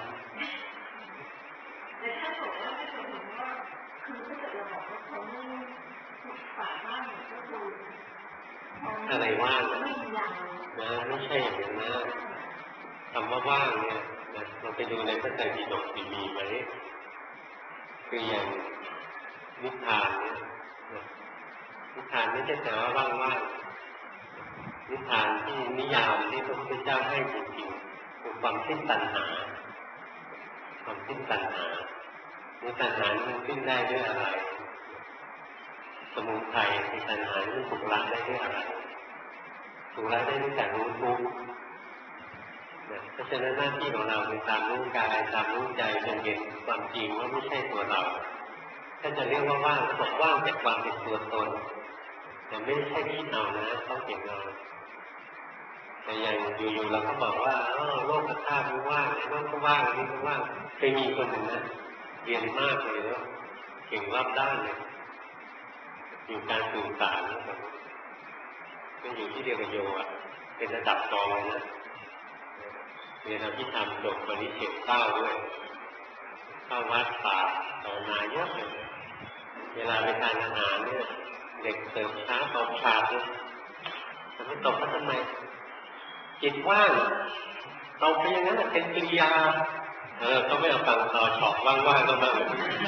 S3: แต่ถ้าบอกว่าถ้าเกิดว่าคือถ้าเกิดเราบอกว่าเขาไม่ฝากว่างก็คือ
S1: อะไรว่างนะไม่ใช่อย่างนั้นนะคำว่าว่างเนี่ยเราไปดูในพระไตรปิฎกมีไหมคืออย่างนิพพานเนี่ยนิพพานไม่ใช่แต่ว่าว่างๆนิพพานที่นิยามที่พระพุทธเจ้าให้จริงๆคือความสิ้นตัณหาความสิ้นตัณหาในตัณหามันขึ้นได้ด้วยอะไรสมุทัยในตัณหามันถูกละได้ด้วยอะไรถูกละได้ด้วยการรู้ทุกข์เพราะฉะนั้นหน้าที่ของเราคือตามรู้กายตามรู้ใจจนเห็นความจริงว่าไม่ใช่ตัวเราถ้าจะเรียกว่าว่างก็บอกว่างจากความเป็นตัวตนแต่ไม่ใช่คิดเอานะต้องเห็นเราแต่อย่างอยู่ๆเราก็บอกว่าอ๋อโลกธาตุมันว่างไอ้นั่นก็ว่างอันนี้ก็ว่างเคยมีคนหนึ่งนะเรียนมากเลยแล้วเก่งรอบด้านเลยอยู่การสื่อสารก็อยู่ที่เดียวกับโยอ่ะเป็นระดับกองเลยนะเรียนอภิธรรมจบปริญญาเก้าด้วยเข้าวัดป่าภาวนาเยอะเลยเวลาไปทานอาหารเนี่ยเด็กเสิร์ฟช้าตบฉาดเลยมันไม่ตบเขาทำไมจิตว่างเราเป็นอย่างนั้นเป็นกิริยาเออเขาไม่เอาฟังต่อฉอกว่างๆก็มาเลย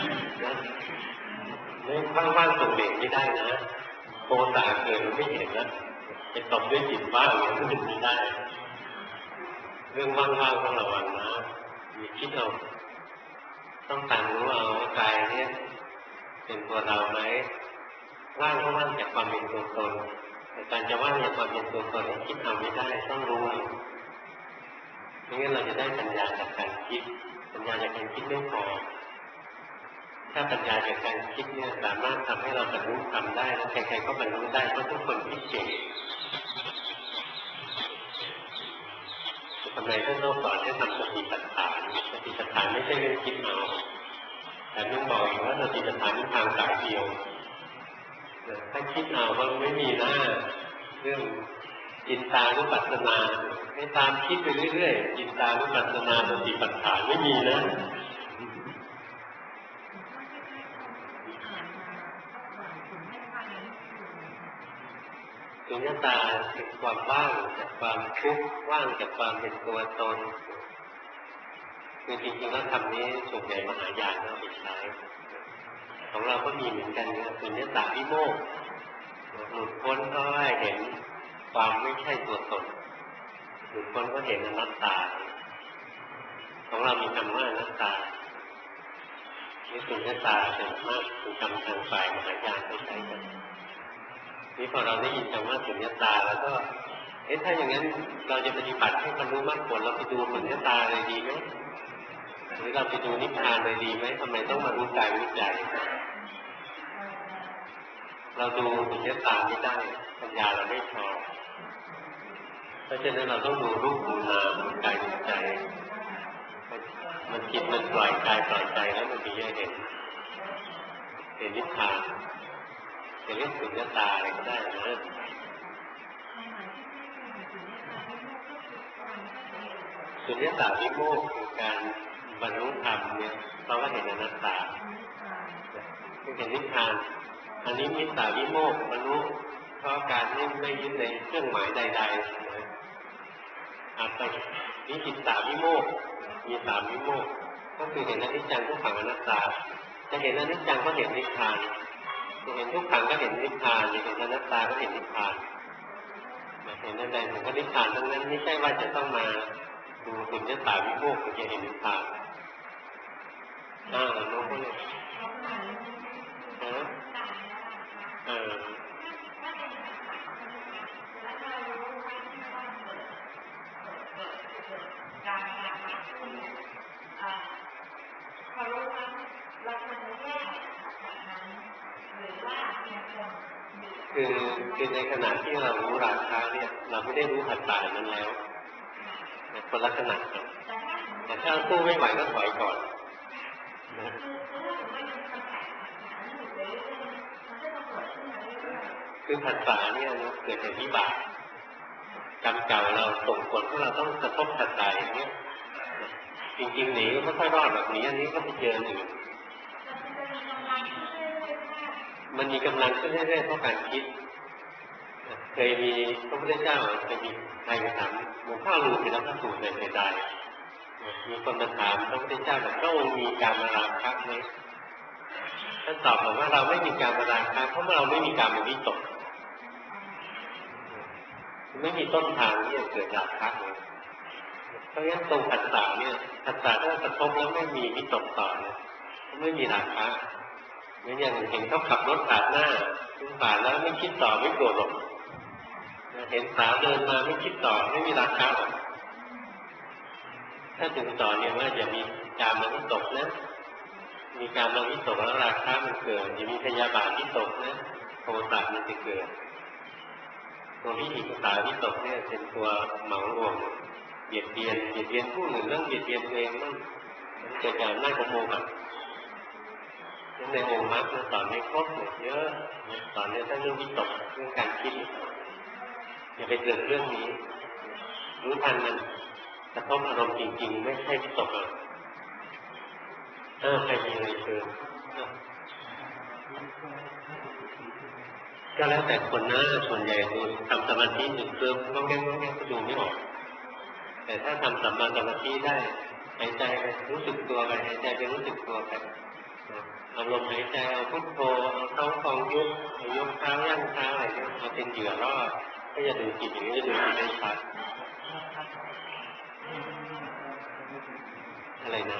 S1: เนี่ยว่างๆส่งเด็กไม่ได้นะโตสาเกินไม่เห็นนะไปตบด้วยจิตว่างอย่างนี้ไม่ได้เรื่องว่างๆต้องระวังนะอย่าคิดเอาต้องตามรู้เอาว่ากายเนี่ยเป็นตัวเราไหมว่างก็ว่างจากความเป็นตัวตนแต่การจะว่างจากความเป็นตัวตนคิดเอาไม่ได้ต้องรู้เอาไม่งั้นเราจะได้ปัญญาจากการคิดปัญญาจากการคิดไม่พอถ้าปัญญาจากการคิดเนี่ยสามารถทำให้เราบรรลุธรรมได้แล้วใครๆก็บรรลุได้เพราะทุกคนคิดเก่งทำไมท่านต้องสอนให้ทำสติปัฏฐานสติปัฏฐานไม่ใช่เรื่องคิดเอาแต่ต้องบอกอีกว่าสติปัฏฐานเป็นทางสายเดียวถ้าคิดเอาว่าไม่มีหน้าเรื่องจินตานุปัสสนาให้ตามคิดไปเรื่อยๆจินตานุปัสสนาสติปัฏฐานไม่มีนะสุญญตาเป็นความว่างจากความทุกข์ว่างจากความเป็นตัวตนคือจริงๆแล้วคำนี้ส่วนใหญ่มหายานเอาไปใช้ของเราก็มีเหมือนกันเนี่ยสุญญตาวิโมกข์หลุดพ้นก็ให้เห็นความไม่ใช่ตัวตนหลุดพ้นก็เห็นอนัตตาของเรามีคำว่าอนัตตานี่สุญญตาเป็นมากเป็นคำทางฝ่ายมหายานไม่ใช่กันนี่พอเราได้ยินคำว่าสุญญตาแล้วก็เอ๊ะถ้าอย่างนั้นเราจะปฏิบัติให้บรรลุมรรคผลเราไปดูสุญญตาเลยดีไหมหรือเราไปดูนิพพานเลยดีไหมทำไมต้องมารู้กายรู้ใจเราดูสุญญตาไม่ได้ปัญญาเราไม่พอเพราะฉะนั้นเราต้องดูรูปดูนามดูกายดูใจมันคิดมันปล่อยกายปล่อยใจแล้วมันถึงจะเห็นเห็นนิพพานจะเรียกสุญญตาอะไรก็ได้นะสุญญตาวิโมกข์คือการบรรลุธรรมเนี่ยเราก็เห็นอนัตตาเห็นนิพพานอันนี้มิจฉาวิโมกข์บรรลุเพราะการไม่ไม่ยึดในเครื่องหมายใดๆอาจจะนิจิตตาวิโมกข์มีสามวิโมกข์ก็คือเห็นอนิจจังทุกขังอนัตตาจะเห็นอนิจจังก็เห็นนิพพานจะเห็นทุกขังก็เห็นนิพพานจะเห็นอนัตตาก็เห็นนิพพานเห็นอะไรถึงก็นิพพานทั้งนั้นไม่ใช่ว่าจะต้องมาดูสุญญตาวิโมกข์ถึงจะเห็นนิพพานอ่าน้องพูดเลยฮะเออคือคือในขณะที่เรารู้ราคะเนี่ยเราไม่ได้รู้ผัสสะนั้นแล้วคนละขณะกันแต่ถ้าสู้ไม่ไหวก็ถอยก่อนนะคือผัสสะเนี่ยเกิดจากวิบากกรรมเก่าเราส่งผลให้เราต้องกระทบผัสสะอย่างนี้จริงๆหนีก็ไม่ค่อยรอดแบบนี้อันนี้ก็ไปเจอหนึ่งมันมีกำลังขึ้นเรื่อยๆเพราะการคิดเคยมีพระพุทธเจ้าเคยมีใครไปถามหลวงพ่อรู้สิแล้วพระสูตรในเสียดายมีคนมาถามพระพุทธเจ้าบอกพระองค์มีการมาราคะไหมท่านตอบบอกว่าเราไม่มีการมาราคะเพราะเราไม่มีการมาวิตกไม่มีต้นทางที่จะเกิดราคะเลยเพราะงั้นตรงผัสสะเนี่ยผัสสะถ้ากระทบแล้วไม่มีวิตกต่อเนี่ยไม่มีราคะเหมือนอย่างเห็นเขาขับรถผ่านหน้าคุณผ่านแล้วไม่คิดต่อไม่โกรธหรอกเห็นสาวเดินมาไม่คิดต่อไม่มีราคาหรอกถ้าถึงต่อเนี่ยว่าอย่ามีการมาวิตกนะมีการมาวิตกแล้วราคามันเกิดอย่ามีพยาบาทวิตกนะโทสะมันจะเกิดตัววิหิงสาวิตกเนี่ยเป็นตัวเหมารวมเบียดเบียนเบียดเบียนผู้อื่นเรื่องเบียดเบียนตัวเองนั่นเกิดจากหน้าของโมหะในองค์มรรคสอนไม่ครบเยอะสอนเนี่ยถ้าเรื่องวิตกเรื่องการคิดอย่าไปเกิดเรื่องนี้รู้ทันมันกระทบอารมณ์จริงๆไม่ใช่วิตกอ่ะเออใครมีอะไรเชิญก็แล้วแต่คนนะส่วนใหญ่ดูทำสมาธิหนึ่งเติมก็แง่ก็แง่ก็ดูไม่ออกแต่ถ้าทำสัมมาสมาธิได้หายใจไปรู้สึกตัวไปหายใจไปรู้สึกตัวไปเอาลมหายใจเอาพุทโธเอาท้องฟองยุบเอายกเท้าย่างเท้าอะไรเนี่ยเอาเป็นเหยื่อล่อก็จะดูจิตอย่างนี้จะดูจิตได้ชัดอะไรนะ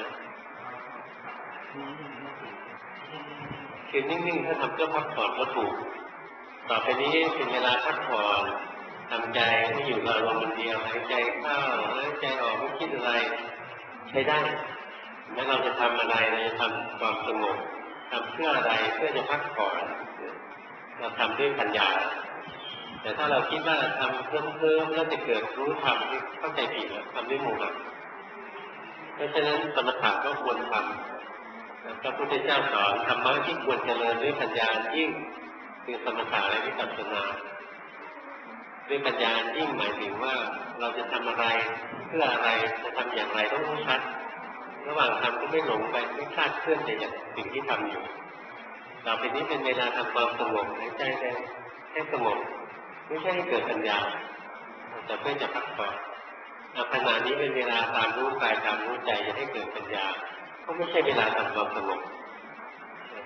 S1: คือนิ่งๆถ้าทำเพื่อพักผ่อนก็ถูกต่อไปนี้เป็นเวลาพักผ่อนทำใจให้อยู่กับอารมณ์เดียวหายใจเข้าหายใจออกไม่คิดอะไรใช้ได้แม้เราจะทำอะไรเราจะทำความสงบทำเพื่ออะไรเพื่อจะพักผ่อนเราทำด้วยปัญญาแต่ถ้าเราคิดว่าทำเพิ่มๆแล้วจะเกิดรู้ธรรมที่เข้าใจผิดแล้วทำด้วยโมหะเพราะฉะนั้นสมถะก็ควรทำพระพุทธเจ้าสอนธรรมะที่ควรเจริญด้วยปัญญายิ่งคือสมถะและวิปัสสนาด้วยปัญญายิ่งหมายถึงว่าเราจะทำอะไรเพื่ออะไรจะทำอย่างไรต้องรู้ชัดระหว่างทำก็ไม่หลงไปไม่คลาดเคลื่อนไปจากสิ่งที่ทำอยู่ต่อไปนี้เป็นเวลาทำความสงบหายใจได้ให้สงบไม่ใช่ให้เกิดปัญญาแต่เพื่อจะพักผ่อนขณะนี้เป็นเวลาตามรู้กายตามรู้ใจจะให้เกิดปัญญาก็ไม่ใช่เวลาทำความสงบ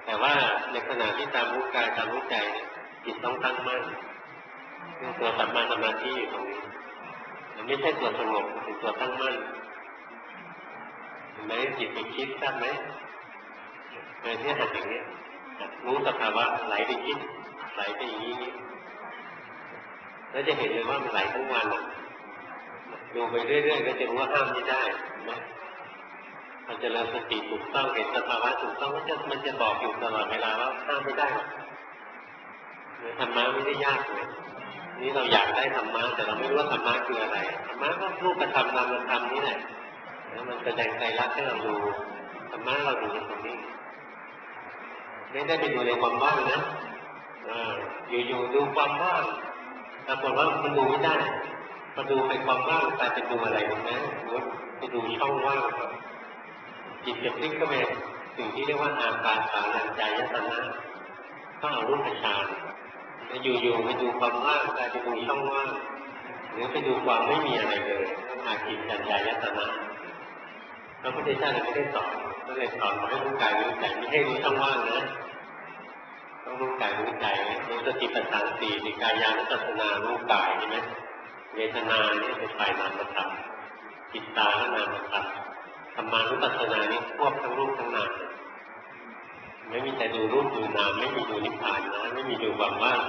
S1: แต่ว่าในขณะที่ตามรู้กายตามรู้ใจเนี่ยจิตต้องตั้งมั่นตัวสัมมาสมาธิอยู่ตรงนี้มันไม่ใช่ตัวสงบเป็นตัวตั้งมั่นเห็นไหมจิตไปคิดทราบไหมเมื่อที่หัดอย่างนี้รู้สภาวะไหลไปคิดไหลไปอย่างนี้แล้วจะเห็นเลยว่ามันไหลทั้งวันดูไปเรื่อยๆก็จะรู้ว่าห้ามไม่ได้นะมันจะเริ่มสติถูกต้องเห็นสภาวะถูกต้องมันจะมันจะบอกอยู่ตลอดเวลาว่าห้ามไม่ได้ธรรมะไม่ได้ยากเลยนี่เราอยากได้ธรรมะแต่เราไม่รู้ว่าธรรมะคืออะไรธรรมะก็รูปธรรมนามธรรมนี่แหละแล้วมันแสดงใจรักให้เราดูธรรมะเราดูตรงนี้ไม่ได้ไปดูในความว่างนะอยู่ๆดูความว่างปรากฏว่ามันดูไม่ได้พอดูไปความว่างกลายเป็นดูอะไรรู้ไหมไปดูช่องว่างจิตจะพลิกเข้าไปสิ่งที่เรียกว่าอาการสารัญจายตนะก็เอารูปฌานอยู่ๆไปดูความว่างกลายเป็นดูช่องว่างหรือไปดูความไม่มีอะไรเลยอากิจจัญญายตนะพระพุทธเจ้าเลยไม่ได้สอนก็เลยสอนให้รู้กายรู้ใจไม่ให้รู้ช่องว่างนะต้องรู้กายรู้ใจรู้สติปัฏฐานสี่ในกายานุปัสสนารู้กายใช่ไหมเวทนาเนี่ยเป็นฝ่ายนามธรรมจิตตาและนามธรรมธรรมานุปัสสนานี่ควบทั้งรูปทั้งนามไม่มีแต่ดูรูปดูนามไม่มีดูนิพพานนะไม่มีดูความว่าง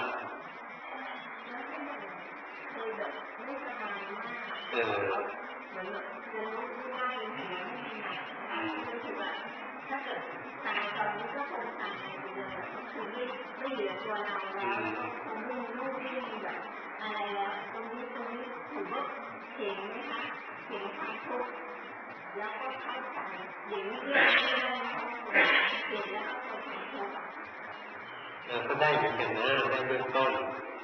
S1: เออ
S3: ถ้าเกิดตายตอนนี้ก็คงตายไปเลยคือไม่ไม่เหลือตัวเราแล้วคงไม่มีลูกไม่มีแบบอะไรแล้วตรงนี้ตรงนี้ถือว่าเห็นไหมคะเห็นความทุกข์แล้วก็เข้าใจเห็นเรื่องเรื่องเห็นแล้วก็เข้าใจทุกข์
S1: เราก็ได้เหมือนกันนะได้เบื้องต้น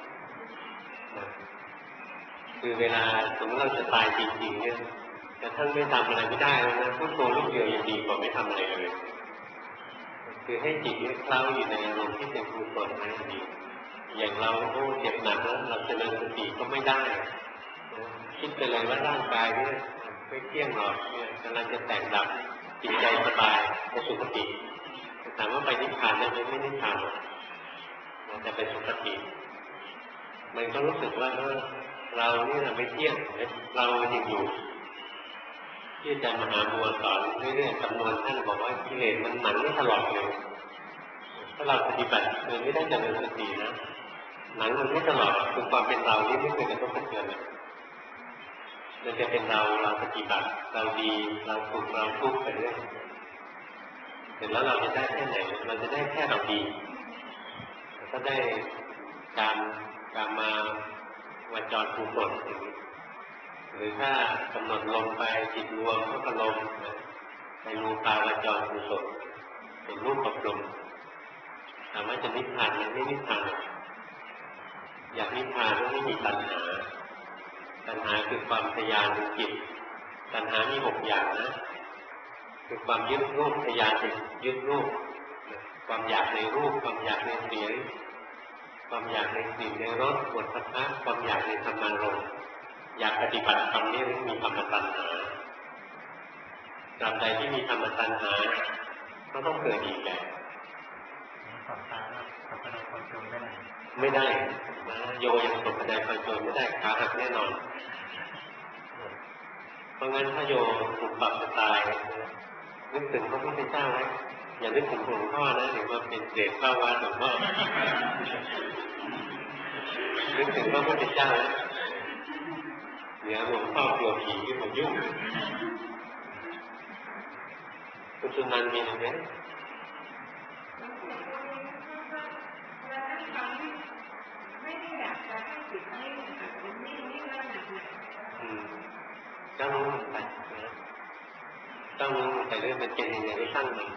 S1: คือเวลาสมมติเราจะตายจริงๆเนี่ยแต่ท่านไม่ทำอะไรไม่ได้แล้วนะพุทโธลูกเดียวยังดีกว่าไม่ทำอะไรเลยคือให้จิตนี้เคล้าอยู่ในอารมณ์ที่เป็นกุศลนั่นเองอย่างเราโอ้เจ็บหนักแล้วเราจะเดินสติก็ไม่ได้คิดไปเลยว่าร่างกายเนี่ยไม่เที่ยงหรอกเนี่ยกำลังจะแตกดับจิตใจสบายจะสุขติถามว่าไปนิพพานได้ไหมไม่นิพพานเราจะไปสุขติมันก็รู้สึกว่าเออเรานี่เราไม่เที่ยงเรายังอยู่ที่อาจารย์มหาบัวสอนเรื่อยๆจำนวนท่านบอกว่ากิเลสมันหนังไม่ถลอกเลยถ้าเราปฏิบัติโดยไม่ได้เจริญสตินะหนังมันไม่ถลอกคือความเป็นเรานี่ไม่เคยกระทบกระเทือนเลยมันจะเป็นเราเราปฏิบัติเราดีเราถูกเราทุกข์ไปเรื่อยเสร็จแล้วเราจะได้แค่ไหนเราจะได้แค่เราดีก็ได้การการมาวจรภูมิหรือถ้ากำหนดลมไปจิตรวมก็กระลมไปรูปาวจรกุศลเป็นรูปกับลมถามว่าจะนิพพานไหมไม่นิพพานอยากนิพพานก็ไม่มีตัณหาตัณหาคือความทยานของจิตตัณหามีหกอย่างนะคือความยึดรูปทยานยึดรูปความอยากในรูปความอยากในเสียงความอยากในกลิ่นในรสบทพัฒน์ความอยากในธรรมารมณ์อยากปฏิบัติธรรมนี่มีธรรมตัณหาตราบใดที่มีธรรมตัณหาก็ต้องเกิดอีกแหละไม่ได้โยยังตกกระไดพลอยโจรไม่ได้ขาหักแน่นอนเพราะงั้นถ้าโยถูกปรับจะตายนึกถึงพระพุทธเจ้าไหมอย่านึกถึงหลวงพ่อนะถึงว่าเป็นเศษข้าววัดหลวงพ่อนึกถึงพระพุทธเจ้านะเดี๋ยวหลวงพ่อกลัวผีที่มายุ่งคุณสุนันท์มีไหมต้องรู้มันไปต้องรู้มันไปเรื่องมันเป็นยังไงไม่ตั้งมัน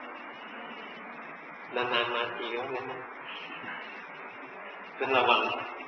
S1: นานๆมาทีก็งั้นต้องระวัง